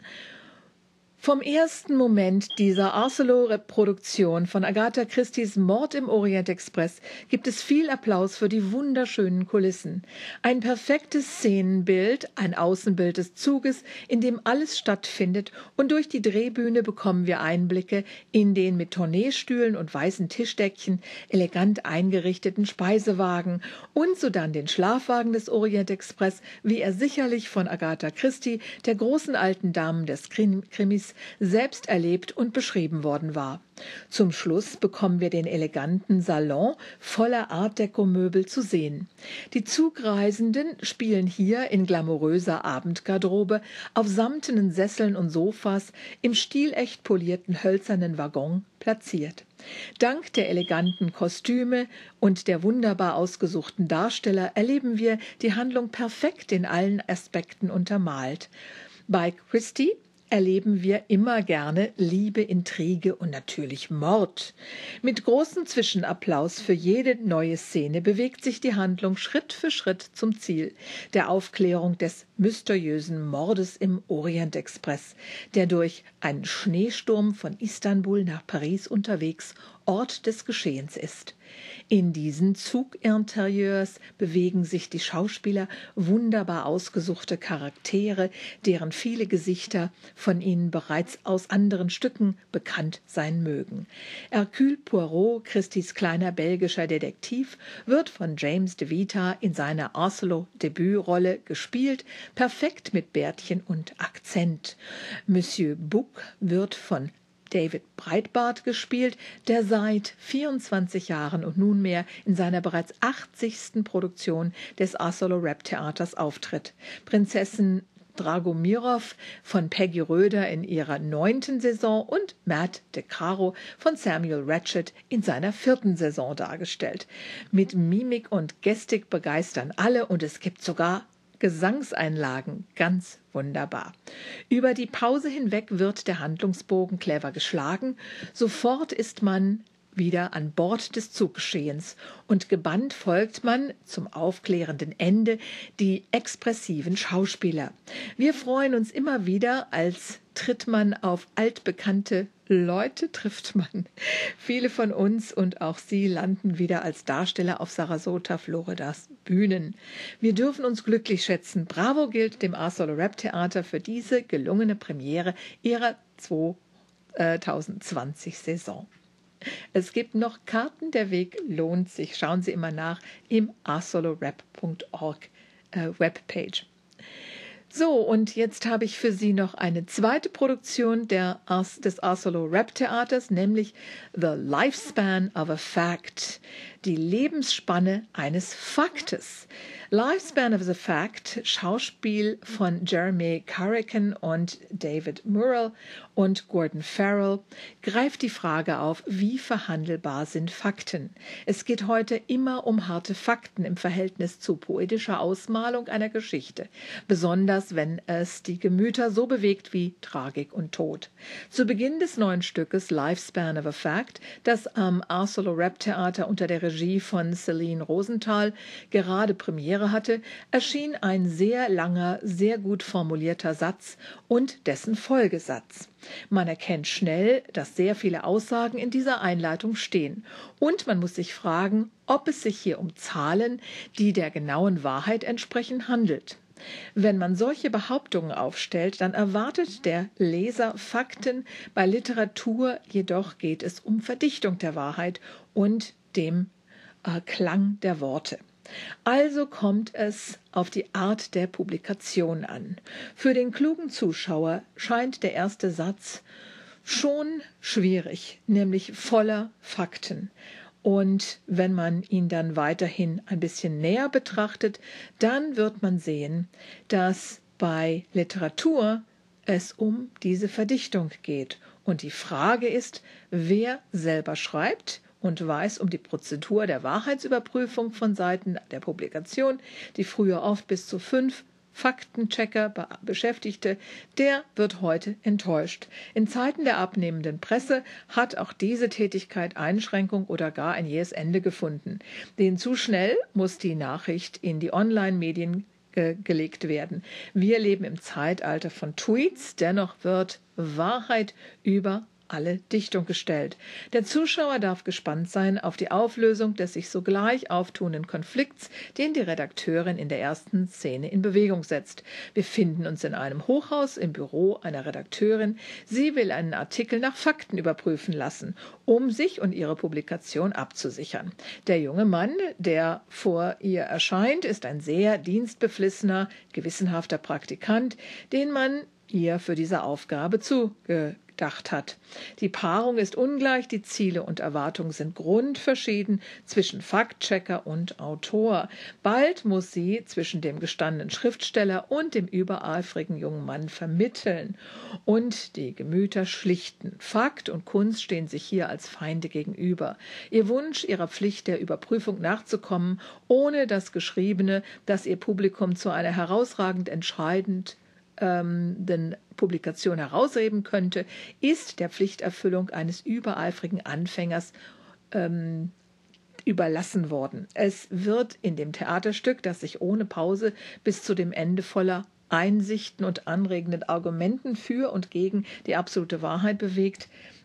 Vom ersten Moment dieser Asolo-Reproduktion von Agatha Christie's Mord im Orient Express gibt es viel Applaus für die wunderschönen Kulissen. Ein perfektes Szenenbild, ein Außenbild des Zuges, in dem alles stattfindet, und durch die Drehbühne bekommen wir Einblicke in den mit Tourneestühlen und weißen Tischdeckchen elegant eingerichteten Speisewagen und sodann den Schlafwagen des Orient Express, wie er sicherlich von Agatha Christie, der großen alten Dame des Krimis, selbst erlebt und beschrieben worden war. Zum Schluss bekommen wir den eleganten Salon voller Art-Deco-Möbel zu sehen. Die Zugreisenden spielen hier in glamouröser Abendgarderobe auf samtenen Sesseln und Sofas im stilecht polierten hölzernen Waggon platziert. Dank der eleganten Kostüme und der wunderbar ausgesuchten Darsteller erleben wir die Handlung perfekt in allen Aspekten untermalt. Bei Christie erleben wir immer gerne Liebe, Intrige und natürlich Mord. Mit großem Zwischenapplaus für jede neue Szene bewegt sich die Handlung Schritt für Schritt zum Ziel, der Aufklärung des mysteriösen Mordes im Orient Express, der durch einen Schneesturm von Istanbul nach Paris unterwegs Ort des Geschehens ist. In diesen Zuginterieurs bewegen sich die Schauspieler, wunderbar ausgesuchte Charaktere, deren viele Gesichter von ihnen bereits aus anderen Stücken bekannt sein mögen. Hercule Poirot, Christies kleiner belgischer Detektiv, wird von James de Vita in seiner Asolo-Debütrolle gespielt, perfekt mit Bärtchen und Akzent. Monsieur Bouc wird von David Breitbart gespielt, der seit 24 Jahren und nunmehr in seiner bereits 80. Produktion des Asolo Rep Theaters auftritt. Prinzessin Dragomirov von Peggy Röder in ihrer 9. Saison und Matt de Caro von Samuel Ratchet in seiner 4. Saison dargestellt. Mit Mimik und Gestik begeistern alle, und es gibt sogar Gesangseinlagen, ganz wunderbar. Über die Pause hinweg wird der Handlungsbogen clever geschlagen. Sofort ist man wieder an Bord des Zuggeschehens und gebannt folgt man zum aufklärenden Ende die expressiven Schauspieler. Wir freuen uns immer wieder, als trifft man auf altbekannte Leute. Viele von uns und auch Sie landen wieder als Darsteller auf Sarasota, Floridas Bühnen. Wir dürfen uns glücklich schätzen. Bravo gilt dem Asolo Rep Theater für diese gelungene Premiere ihrer 2020 Saison. Es gibt noch Karten, der Weg lohnt sich. Schauen Sie immer nach im asolorep.org Webpage. So, und jetzt habe ich für Sie noch eine zweite Produktion des Asolo Rep Theaters, nämlich The Lifespan of a Fact, die Lebensspanne eines Faktes. Lifespan of a Fact, Schauspiel von Jeremy Carrican und David Murrell und Gordon Farrell, greift die Frage auf, wie verhandelbar sind Fakten. Es geht heute immer um harte Fakten im Verhältnis zu poetischer Ausmalung einer Geschichte, besonders wenn es die Gemüter so bewegt wie Tragik und Tod. Zu Beginn des neuen Stückes Lifespan of a Fact, das am Asolo Rep Theater unter der Regie von Celine Rosenthal gerade Premiere hatte, erschien ein sehr langer, sehr gut formulierter Satz und dessen Folgesatz. Man erkennt schnell, dass sehr viele Aussagen in dieser Einleitung stehen, und man muss sich fragen, ob es sich hier um Zahlen, die der genauen Wahrheit entsprechen, handelt. Wenn man solche Behauptungen aufstellt, dann erwartet der Leser Fakten. Bei Literatur jedoch geht es um Verdichtung der Wahrheit und dem Klang der Worte. Also kommt es auf die Art der Publikation an. Für den klugen Zuschauer scheint der erste Satz schon schwierig, nämlich voller Fakten. Und wenn man ihn dann weiterhin ein bisschen näher betrachtet, dann wird man sehen, dass bei Literatur es um diese Verdichtung geht Und die Frage ist, wer selber schreibt und weiß um die Prozedur der Wahrheitsüberprüfung von Seiten der Publikation, die früher oft bis zu 5 Faktenchecker beschäftigte, der wird heute enttäuscht. In Zeiten der abnehmenden Presse hat auch diese Tätigkeit Einschränkung oder gar ein jähes Ende gefunden. Denn zu schnell muss die Nachricht in die Online-Medien gelegt werden. Wir leben im Zeitalter von Tweets, dennoch wird Wahrheit über alle Dichtung gestellt. Der Zuschauer darf gespannt sein auf die Auflösung des sich sogleich auftuenden Konflikts, den die Redakteurin in der ersten Szene in Bewegung setzt. Wir finden uns in einem Hochhaus im Büro einer Redakteurin. Sie will einen Artikel nach Fakten überprüfen lassen, um sich und ihre Publikation abzusichern. Der junge Mann, der vor ihr erscheint, ist ein sehr dienstbeflissener, gewissenhafter Praktikant, den man ihr für diese Aufgabe zugedacht hat. Die Paarung ist ungleich, die Ziele und Erwartungen sind grundverschieden zwischen Faktchecker und Autor. Bald muss sie zwischen dem gestandenen Schriftsteller und dem übereifrigen jungen Mann vermitteln und die Gemüter schlichten. Fakt und Kunst stehen sich hier als Feinde gegenüber. Ihr Wunsch, ihrer Pflicht der Überprüfung nachzukommen, ohne das Geschriebene, das ihr Publikum zu einer herausragend entscheidenden Publikation herausheben könnte, ist der Pflichterfüllung eines übereifrigen Anfängers überlassen worden. Es wird in dem Theaterstück, das sich ohne Pause bis zu dem Ende voller Einsichten und anregenden Argumenten für und gegen die absolute Wahrheit bewegt,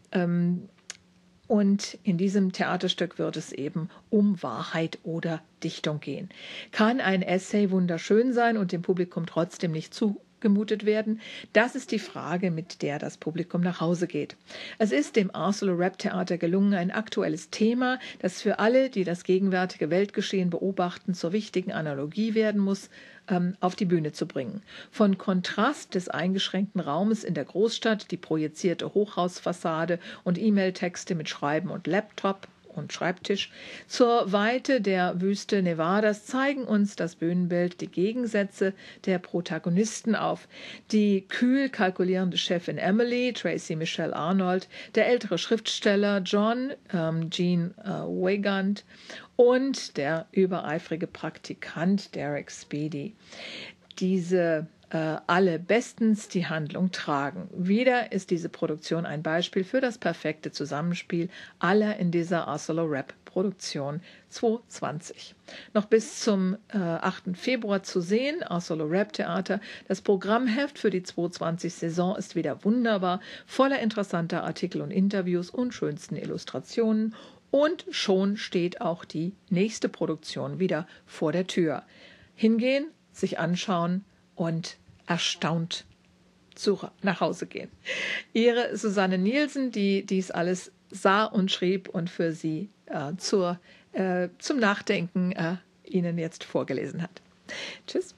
und in diesem Theaterstück wird es eben um Wahrheit oder Dichtung gehen. Kann ein Essay wunderschön sein und dem Publikum trotzdem nicht zugemutet werden? Das ist die Frage, mit der das Publikum nach Hause geht. Es ist dem Arthur Rapp Theater gelungen, ein aktuelles Thema, das für alle, die das gegenwärtige Weltgeschehen beobachten, zur wichtigen Analogie werden muss, auf die Bühne zu bringen. Von Kontrast des eingeschränkten Raumes in der Großstadt, die projizierte Hochhausfassade und E-Mail-Texte mit Schreiben und Laptop und Schreibtisch, zur Weite der Wüste Nevadas zeigen uns das Bühnenbild die Gegensätze der Protagonisten auf. Die kühl kalkulierende Chefin Emily, Tracy Michelle Arnold, der ältere Schriftsteller John, Gene Wygant und der übereifrige Praktikant Derek Speedy. Diese alle bestens die Handlung tragen. Wieder ist diese Produktion ein Beispiel für das perfekte Zusammenspiel aller in dieser Arthur Rapp Produktion 2020. Noch bis zum 8. Februar zu sehen, Arthur Rapp Theater. Das Programmheft für die 2020-Saison ist wieder wunderbar, voller interessanter Artikel und Interviews und schönsten Illustrationen. Und schon steht auch die nächste Produktion wieder vor der Tür. Hingehen, sich anschauen und erstaunt nach Hause gehen. Ihre Susanne Nielsen, die dies alles sah und schrieb und für Sie zum Nachdenken Ihnen jetzt vorgelesen hat. Tschüss.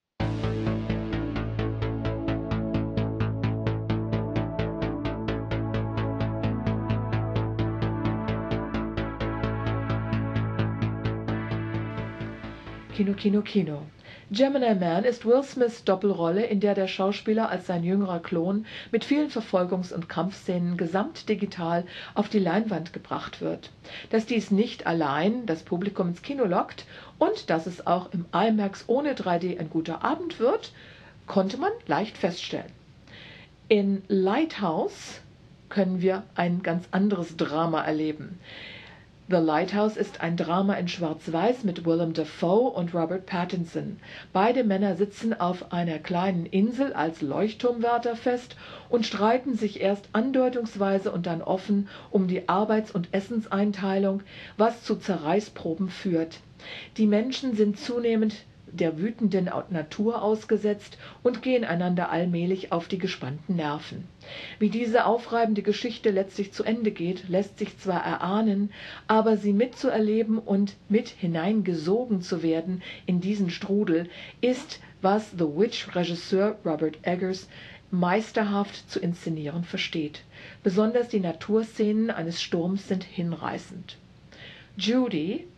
Kino, Kino, Kino. Gemini Man ist Will Smiths Doppelrolle, in der Schauspieler als sein jüngerer Klon mit vielen Verfolgungs- und Kampfszenen gesamtdigital auf die Leinwand gebracht wird. Dass dies nicht allein das Publikum ins Kino lockt und dass es auch im IMAX ohne 3D ein guter Abend wird, konnte man leicht feststellen. In Lighthouse können wir ein ganz anderes Drama erleben. The Lighthouse ist ein Drama in Schwarz-Weiß mit Willem Dafoe und Robert Pattinson. Beide Männer sitzen auf einer kleinen Insel als Leuchtturmwärter fest und streiten sich erst andeutungsweise und dann offen um die Arbeits- und Essenseinteilung, was zu Zerreißproben führt. Die Menschen sind zunehmend der wütenden Natur ausgesetzt und gehen einander allmählich auf die gespannten Nerven. Wie diese aufreibende Geschichte letztlich zu Ende geht, lässt sich zwar erahnen, aber sie mitzuerleben und mit hineingesogen zu werden in diesen Strudel ist, was The Witch-Regisseur Robert Eggers meisterhaft zu inszenieren versteht. Besonders die Naturszenen eines Sturms sind hinreißend. Judy,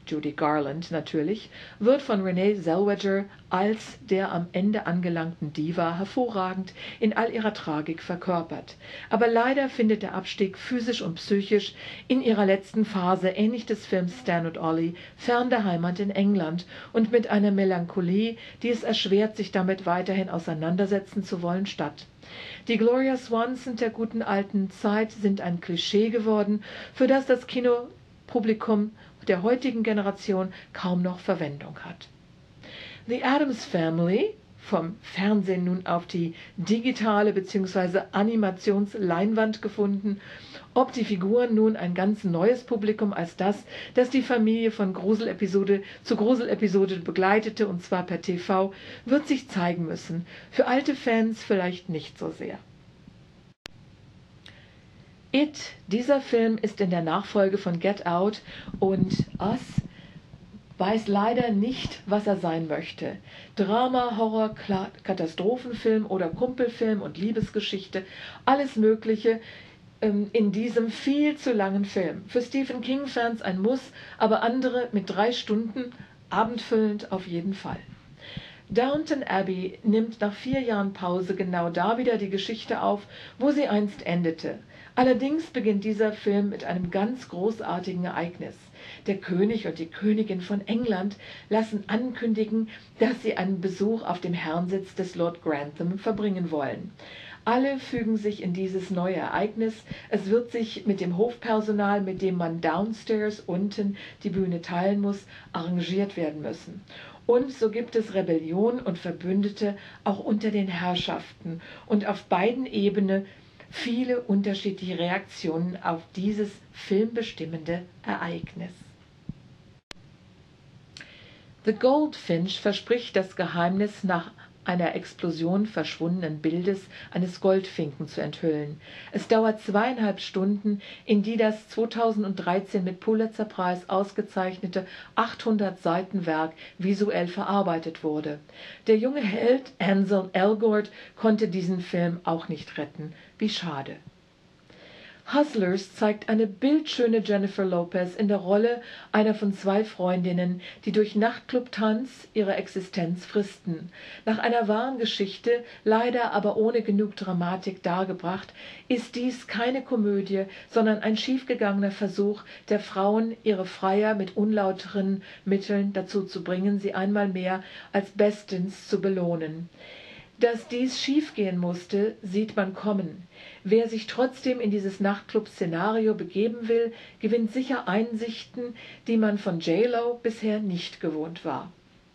Judy Garland natürlich, wird von Renee Zellweger als der am Ende angelangten Diva hervorragend in all ihrer Tragik verkörpert. Aber leider findet der Abstieg physisch und psychisch in ihrer letzten Phase, ähnlich des Films Stan und Ollie, fern der Heimat in England und mit einer Melancholie, die es erschwert, sich damit weiterhin auseinandersetzen zu wollen, statt. Die Gloria Swansons der guten alten Zeit sind ein Klischee geworden, für das das Kinopublikum der heutigen Generation kaum noch Verwendung hat. The Addams Family, vom Fernsehen nun auf die digitale bzw. Animationsleinwand gefunden, ob die Figuren nun ein ganz neues Publikum als das die Familie von Gruselepisode zu Gruselepisode begleitete, und zwar per TV, wird sich zeigen müssen. Für alte Fans vielleicht nicht so sehr. It, dieser Film, ist in der Nachfolge von Get Out und Us, weiß leider nicht, was er sein möchte. Drama, Horror, Katastrophenfilm oder Kumpelfilm und Liebesgeschichte, alles Mögliche in diesem viel zu langen Film. Für Stephen King-Fans ein Muss, aber andere mit 3 Stunden, abendfüllend auf jeden Fall. Downton Abbey nimmt nach 4 Jahren Pause genau da wieder die Geschichte auf, wo sie einst endete. Allerdings beginnt dieser Film mit einem ganz großartigen Ereignis. Der König und die Königin von England lassen ankündigen, dass sie einen Besuch auf dem Herrensitz des Lord Grantham verbringen wollen. Alle fügen sich in dieses neue Ereignis. Es wird sich mit dem Hofpersonal, mit dem man downstairs unten die Bühne teilen muss, arrangiert werden müssen. Und so gibt es Rebellion und Verbündete auch unter den Herrschaften und auf beiden Ebenen viele unterschiedliche Reaktionen auf dieses filmbestimmende Ereignis. The Goldfinch verspricht, das Geheimnis nach einer Explosion verschwundenen Bildes eines Goldfinken zu enthüllen. Es dauert 2,5 Stunden, in die das 2013 mit Pulitzerpreis ausgezeichnete 800-Seiten-Werk visuell verarbeitet wurde. Der junge Held Ansel Elgort konnte diesen Film auch nicht retten. Wie schade. Hustlers zeigt eine bildschöne Jennifer Lopez in der Rolle einer von 2 Freundinnen, die durch Nachtclub-Tanz ihre Existenz fristen. Nach einer wahren Geschichte, leider aber ohne genug Dramatik dargebracht, ist dies keine Komödie, sondern ein schiefgegangener Versuch der Frauen, ihre Freier mit unlauteren Mitteln dazu zu bringen, sie einmal mehr als bestens zu belohnen. Dass dies schiefgehen musste, sieht man kommen. Wer sich trotzdem in dieses Nachtclub-Szenario begeben will, gewinnt sicher Einsichten, die man von J.Lo bisher nicht gewohnt war.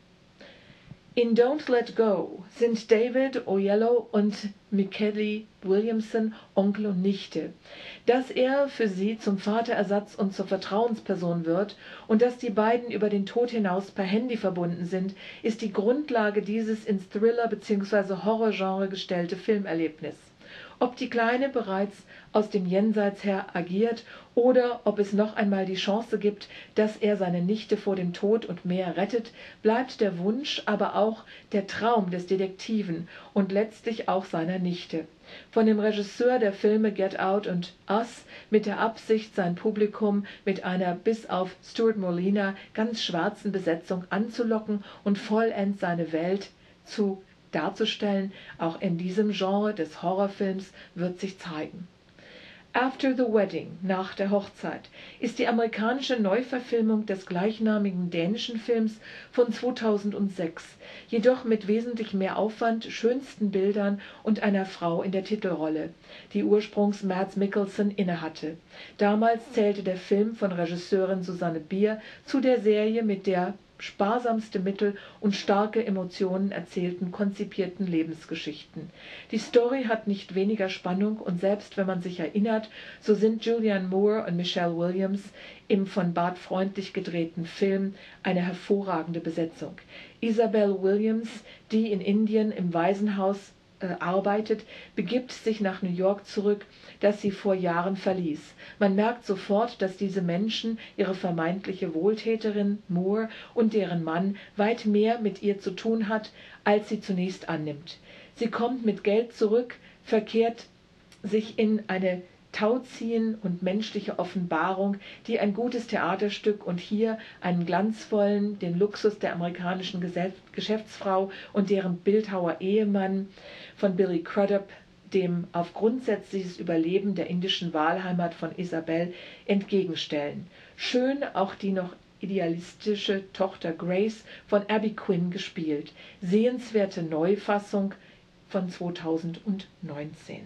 In Don't Let Go sind David Oyelowo und Michelle Williamson Onkel und Nichte. Dass er für sie zum Vaterersatz und zur Vertrauensperson wird und dass die beiden über den Tod hinaus per Handy verbunden sind, ist die Grundlage dieses ins Thriller- bzw. Horrorgenre gestellte Filmerlebnis. Ob die Kleine bereits aus dem Jenseits her agiert oder ob es noch einmal die Chance gibt, dass er seine Nichte vor dem Tod und mehr rettet, bleibt der Wunsch, aber auch der Traum des Detektiven und letztlich auch seiner Nichte. Von dem Regisseur der Filme Get Out und Us mit der Absicht, sein Publikum mit einer bis auf Stuart Molina ganz schwarzen Besetzung anzulocken und vollends seine Welt darzustellen, auch in diesem Genre des Horrorfilms wird sich zeigen. After the Wedding, nach der Hochzeit, ist die amerikanische Neuverfilmung des gleichnamigen dänischen Films von 2006, jedoch mit wesentlich mehr Aufwand, schönsten Bildern und einer Frau in der Titelrolle, die ursprünglich Mads Mikkelsen innehatte. Damals zählte der Film von Regisseurin Susanne Bier zu der Serie mit der sparsamste Mittel und starke Emotionen erzählten, konzipierten Lebensgeschichten. Die Story hat nicht weniger Spannung und selbst wenn man sich erinnert, so sind Julianne Moore und Michelle Williams im von Bart Freundlich gedrehten Film eine hervorragende Besetzung. Isabel Williams, die in Indien im Waisenhaus arbeitet, begibt sich nach New York zurück, das sie vor Jahren verließ. Man merkt sofort, dass diese Menschen, ihre vermeintliche Wohltäterin Moore und deren Mann, weit mehr mit ihr zu tun hat, als sie zunächst annimmt. Sie kommt mit Geld zurück, verkehrt sich in eine Tauziehen und menschliche Offenbarung, die ein gutes Theaterstück und hier einen glanzvollen, den Luxus der amerikanischen Geschäftsfrau und deren Bildhauer-Ehemann von Billy Crudup, dem auf grundsätzliches Überleben der indischen Wahlheimat von Isabel entgegenstellen. Schön auch die noch idealistische Tochter Grace von Abby Quinn gespielt. Sehenswerte Neufassung von 2019.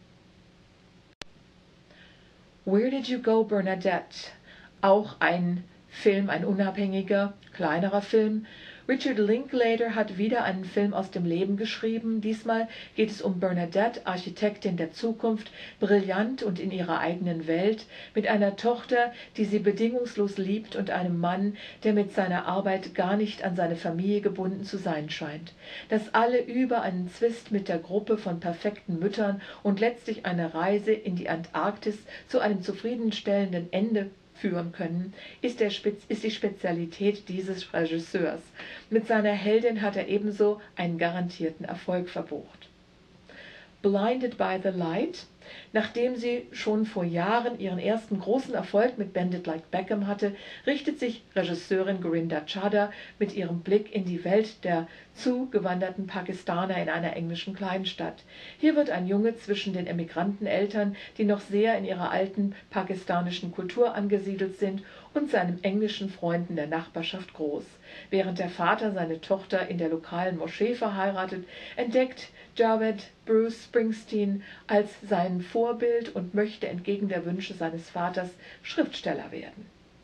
Where Did You Go, Bernadette? Auch ein Film, ein unabhängiger, kleinerer Film. Richard Linklater hat wieder einen Film aus dem Leben geschrieben. Diesmal geht es um Bernadette, Architektin der Zukunft, brillant und in ihrer eigenen Welt, mit einer Tochter, die sie bedingungslos liebt und einem Mann, der mit seiner Arbeit gar nicht an seine Familie gebunden zu sein scheint. Das alle über einen Zwist mit der Gruppe von perfekten Müttern und letztlich eine Reise in die Antarktis zu einem zufriedenstellenden Ende führen können, ist die Spezialität dieses Regisseurs. Mit seiner Heldin hat er ebenso einen garantierten Erfolg verbucht. Blinded by the Light. Nachdem sie schon vor Jahren ihren ersten großen Erfolg mit Bend It Like Beckham hatte, richtet sich Regisseurin Gurinder Chadha mit ihrem Blick in die Welt der zugewanderten Pakistaner in einer englischen Kleinstadt. Hier wird ein Junge zwischen den Emigranteneltern, die noch sehr in ihrer alten pakistanischen Kultur angesiedelt sind, und seinen englischen Freunden der Nachbarschaft groß. Während der Vater seine Tochter in der lokalen Moschee verheiratet, entdeckt Javed Bruce Springsteen als sein Vorbild und möchte entgegen der Wünsche seines Vaters Schriftsteller werden.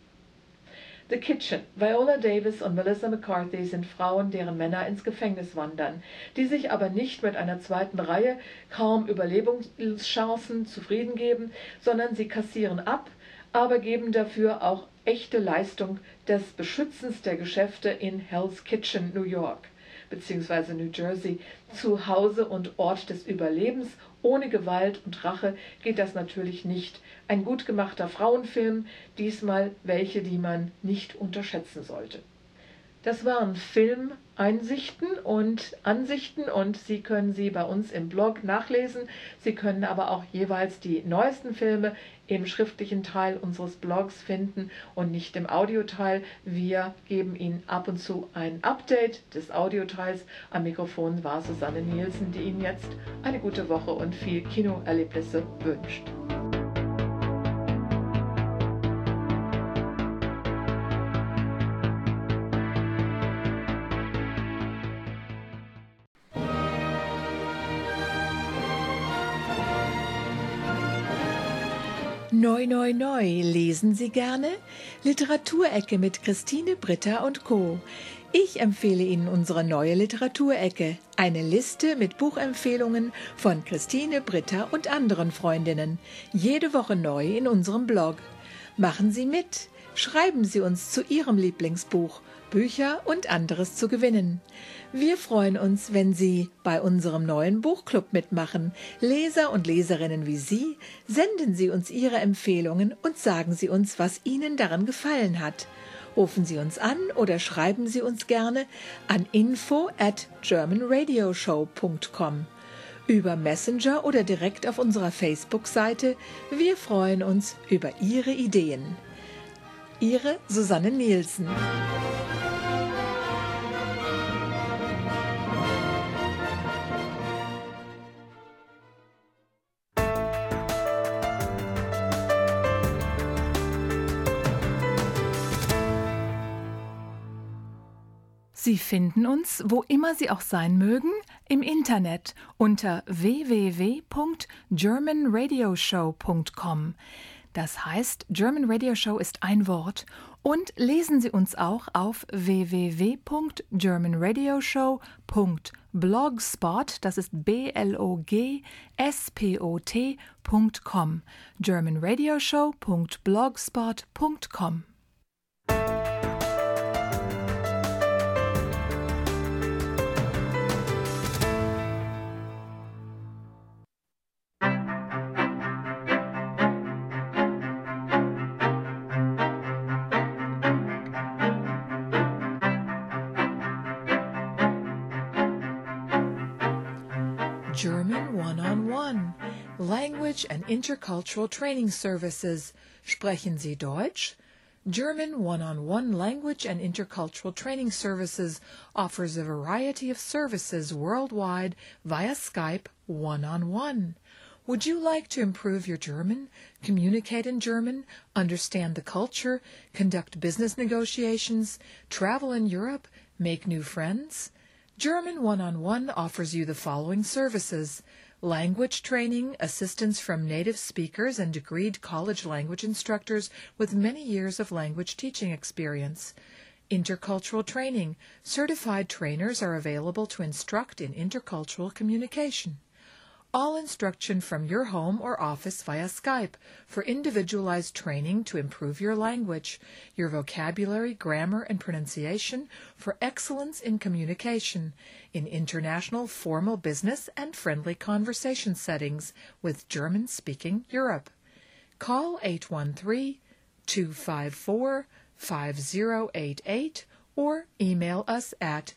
The Kitchen. Viola Davis und Melissa McCarthy sind Frauen, deren Männer ins Gefängnis wandern, die sich aber nicht mit einer zweiten Reihe kaum Überlebenschancen zufrieden geben, sondern sie kassieren ab, aber geben dafür auch echte Leistung des Beschützens der Geschäfte in Hell's Kitchen, New York bzw. New Jersey, zu Hause und Ort des Überlebens. Ohne Gewalt und Rache geht das natürlich nicht. Ein gut gemachter Frauenfilm, diesmal welche, die man nicht unterschätzen sollte. Das waren Filmeinsichten und Ansichten und Sie können sie bei uns im Blog nachlesen. Sie können aber auch jeweils die neuesten Filme im schriftlichen Teil unseres Blogs finden und nicht im Audioteil. Wir geben Ihnen ab und zu ein Update des Audioteils. Am Mikrofon war Susanne Nielsen, die Ihnen jetzt eine gute Woche und viel Kinoerlebnisse wünscht. Neu, neu, neu. Lesen Sie gerne? Literaturecke mit Christine Britta und Co. Ich empfehle Ihnen unsere neue Literaturecke. Eine Liste mit Buchempfehlungen von Christine, Britta und anderen Freundinnen. Jede Woche neu in unserem Blog. Machen Sie mit. Schreiben Sie uns zu Ihrem Lieblingsbuch, Bücher und anderes zu gewinnen. Wir freuen uns, wenn Sie bei unserem neuen Buchclub mitmachen. Leser und Leserinnen wie Sie, senden Sie uns Ihre Empfehlungen und sagen Sie uns, was Ihnen daran gefallen hat. Rufen Sie uns an oder schreiben Sie uns gerne an info@germanradioshow.com. Über Messenger oder direkt auf unserer Facebook-Seite. Wir freuen uns über Ihre Ideen. Ihre Susanne Nielsen. Sie finden uns, wo immer Sie auch sein mögen, im Internet unter www.germanradioshow.com. Das heißt, German Radio Show ist ein Wort. Und lesen Sie uns auch auf www.germanradioshow.blogspot, das ist blogspot.com, germanradioshow.blogspot.com. German One-on-One. Language and Intercultural Training Services. Sprechen Sie Deutsch? German One-on-One Language and Intercultural Training Services offers a variety of services worldwide via Skype one-on-one. Would you like to improve your German, communicate in German, understand the culture, conduct business negotiations, travel in Europe, make new friends? German One-on-One offers you the following services: language training, assistance from native speakers and degreed college language instructors with many years of language teaching experience. Intercultural training, certified trainers are available to instruct in intercultural communication. All instruction from your home or office via Skype for individualized training to improve your language, your vocabulary, grammar, and pronunciation for excellence in communication in international formal business and friendly conversation settings with German-speaking Europe. Call 813-254-5088 or email us at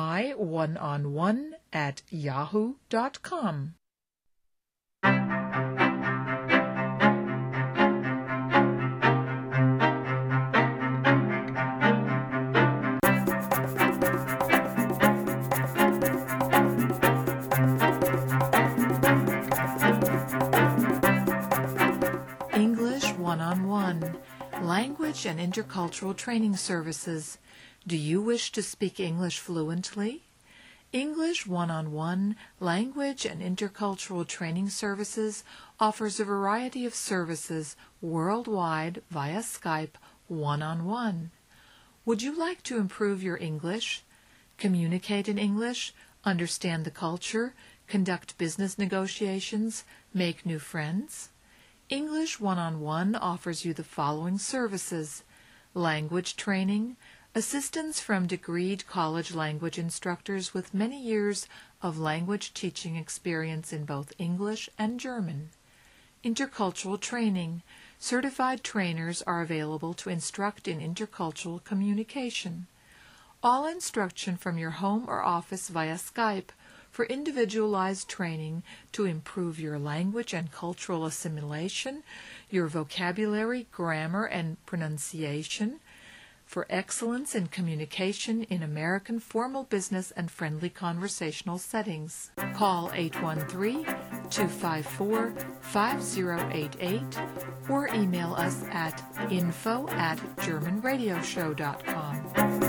myoneonone@yahoo.com. English One-on-One, Language and Intercultural Training Services. Do you wish to speak English fluently? English One-on-One, Language and Intercultural Training Services offers a variety of services worldwide via Skype one-on-one. Would you like to improve your English, communicate in English, understand the culture, conduct business negotiations, make new friends? English One-on-One offers you the following services: language training, assistance from degreed college language instructors with many years of language teaching experience in both English and German. Intercultural training, certified trainers are available to instruct in intercultural communication. All instruction from your home or office via Skype for individualized training to improve your language and cultural assimilation, your vocabulary, grammar, and pronunciation, for excellence in communication in American formal business and friendly conversational settings. Call 813-254-5088 or email us at info@germanradioshow.com.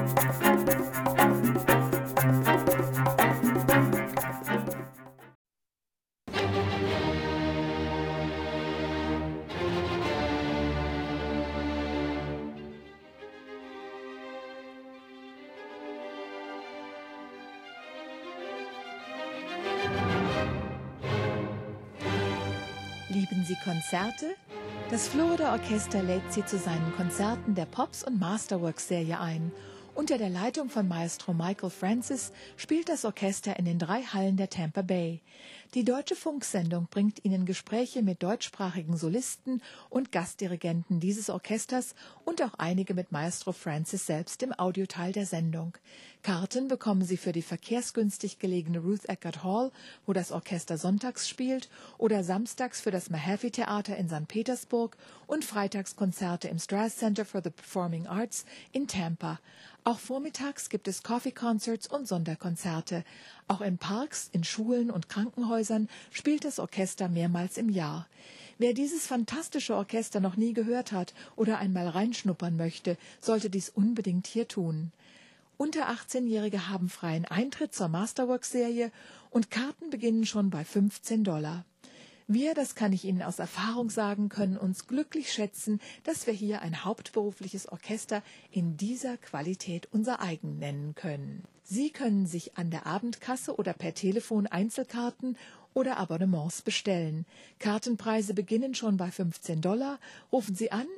Lieben Sie Konzerte? Das Florida Orchester lädt Sie zu seinen Konzerten der Pops- und Masterworks-Serie ein. Unter der Leitung von Maestro Michael Francis spielt das Orchester in den 3 Hallen der Tampa Bay. Die Deutsche Funksendung bringt Ihnen Gespräche mit deutschsprachigen Solisten und Gastdirigenten dieses Orchesters und auch einige mit Maestro Francis selbst im Audioteil der Sendung. Karten bekommen Sie für die verkehrsgünstig gelegene Ruth Eckerd Hall, wo das Orchester sonntags spielt, oder samstags für das Mahaffey Theater in St. Petersburg und Freitagskonzerte im Strass Center for the Performing Arts in Tampa. Auch vormittags gibt es Coffee Concerts und Sonderkonzerte. Auch in Parks, in Schulen und Krankenhäusern spielt das Orchester mehrmals im Jahr. Wer dieses fantastische Orchester noch nie gehört hat oder einmal reinschnuppern möchte, sollte dies unbedingt hier tun. Unter 18-Jährige haben freien Eintritt zur Masterworks-Serie und Karten beginnen schon bei $15. Wir, das kann ich Ihnen aus Erfahrung sagen, können uns glücklich schätzen, dass wir hier ein hauptberufliches Orchester in dieser Qualität unser eigen nennen können. Sie können sich an der Abendkasse oder per Telefon Einzelkarten oder Abonnements bestellen. Kartenpreise beginnen schon bei $15. Rufen Sie an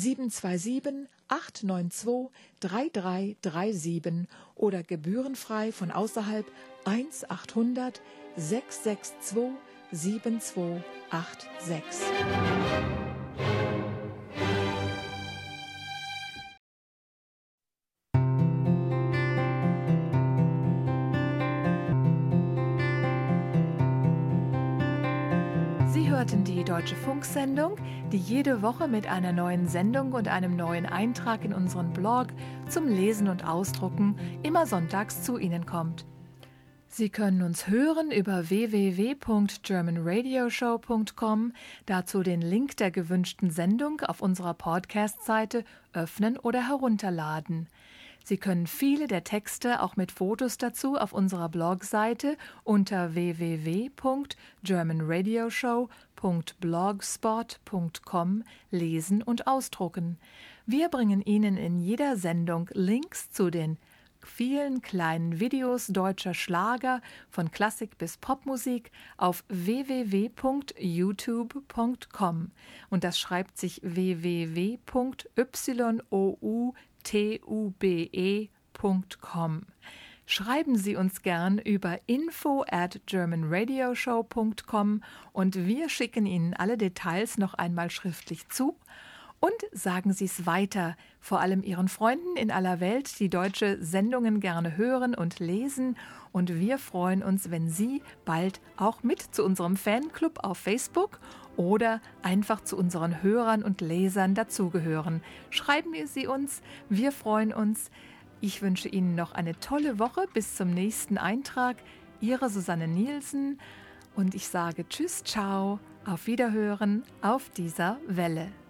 727-892-3337 oder gebührenfrei von außerhalb 1-800-662 7286. Sie hörten die Deutsche Funksendung, die jede Woche mit einer neuen Sendung und einem neuen Eintrag in unseren Blog zum Lesen und Ausdrucken immer sonntags zu Ihnen kommt. Sie können uns hören über www.germanradioshow.com, dazu den Link der gewünschten Sendung auf unserer Podcast-Seite öffnen oder herunterladen. Sie können viele der Texte auch mit Fotos dazu auf unserer Blogseite unter www.germanradioshow.blogspot.com lesen und ausdrucken. Wir bringen Ihnen in jeder Sendung Links zu den vielen kleinen Videos deutscher Schlager von Klassik bis Popmusik auf www.youtube.com und das schreibt sich www.youtube.com. Schreiben Sie uns gern über info@germanradioshow.com und wir schicken Ihnen alle Details noch einmal schriftlich zu. Und sagen Sie es weiter, vor allem Ihren Freunden in aller Welt, die deutsche Sendungen gerne hören und lesen. Und wir freuen uns, wenn Sie bald auch mit zu unserem Fanclub auf Facebook oder einfach zu unseren Hörern und Lesern dazugehören. Schreiben Sie uns, wir freuen uns. Ich wünsche Ihnen noch eine tolle Woche bis zum nächsten Eintrag. Ihre Susanne Nielsen und ich sage Tschüss, ciao, auf Wiederhören auf dieser Welle.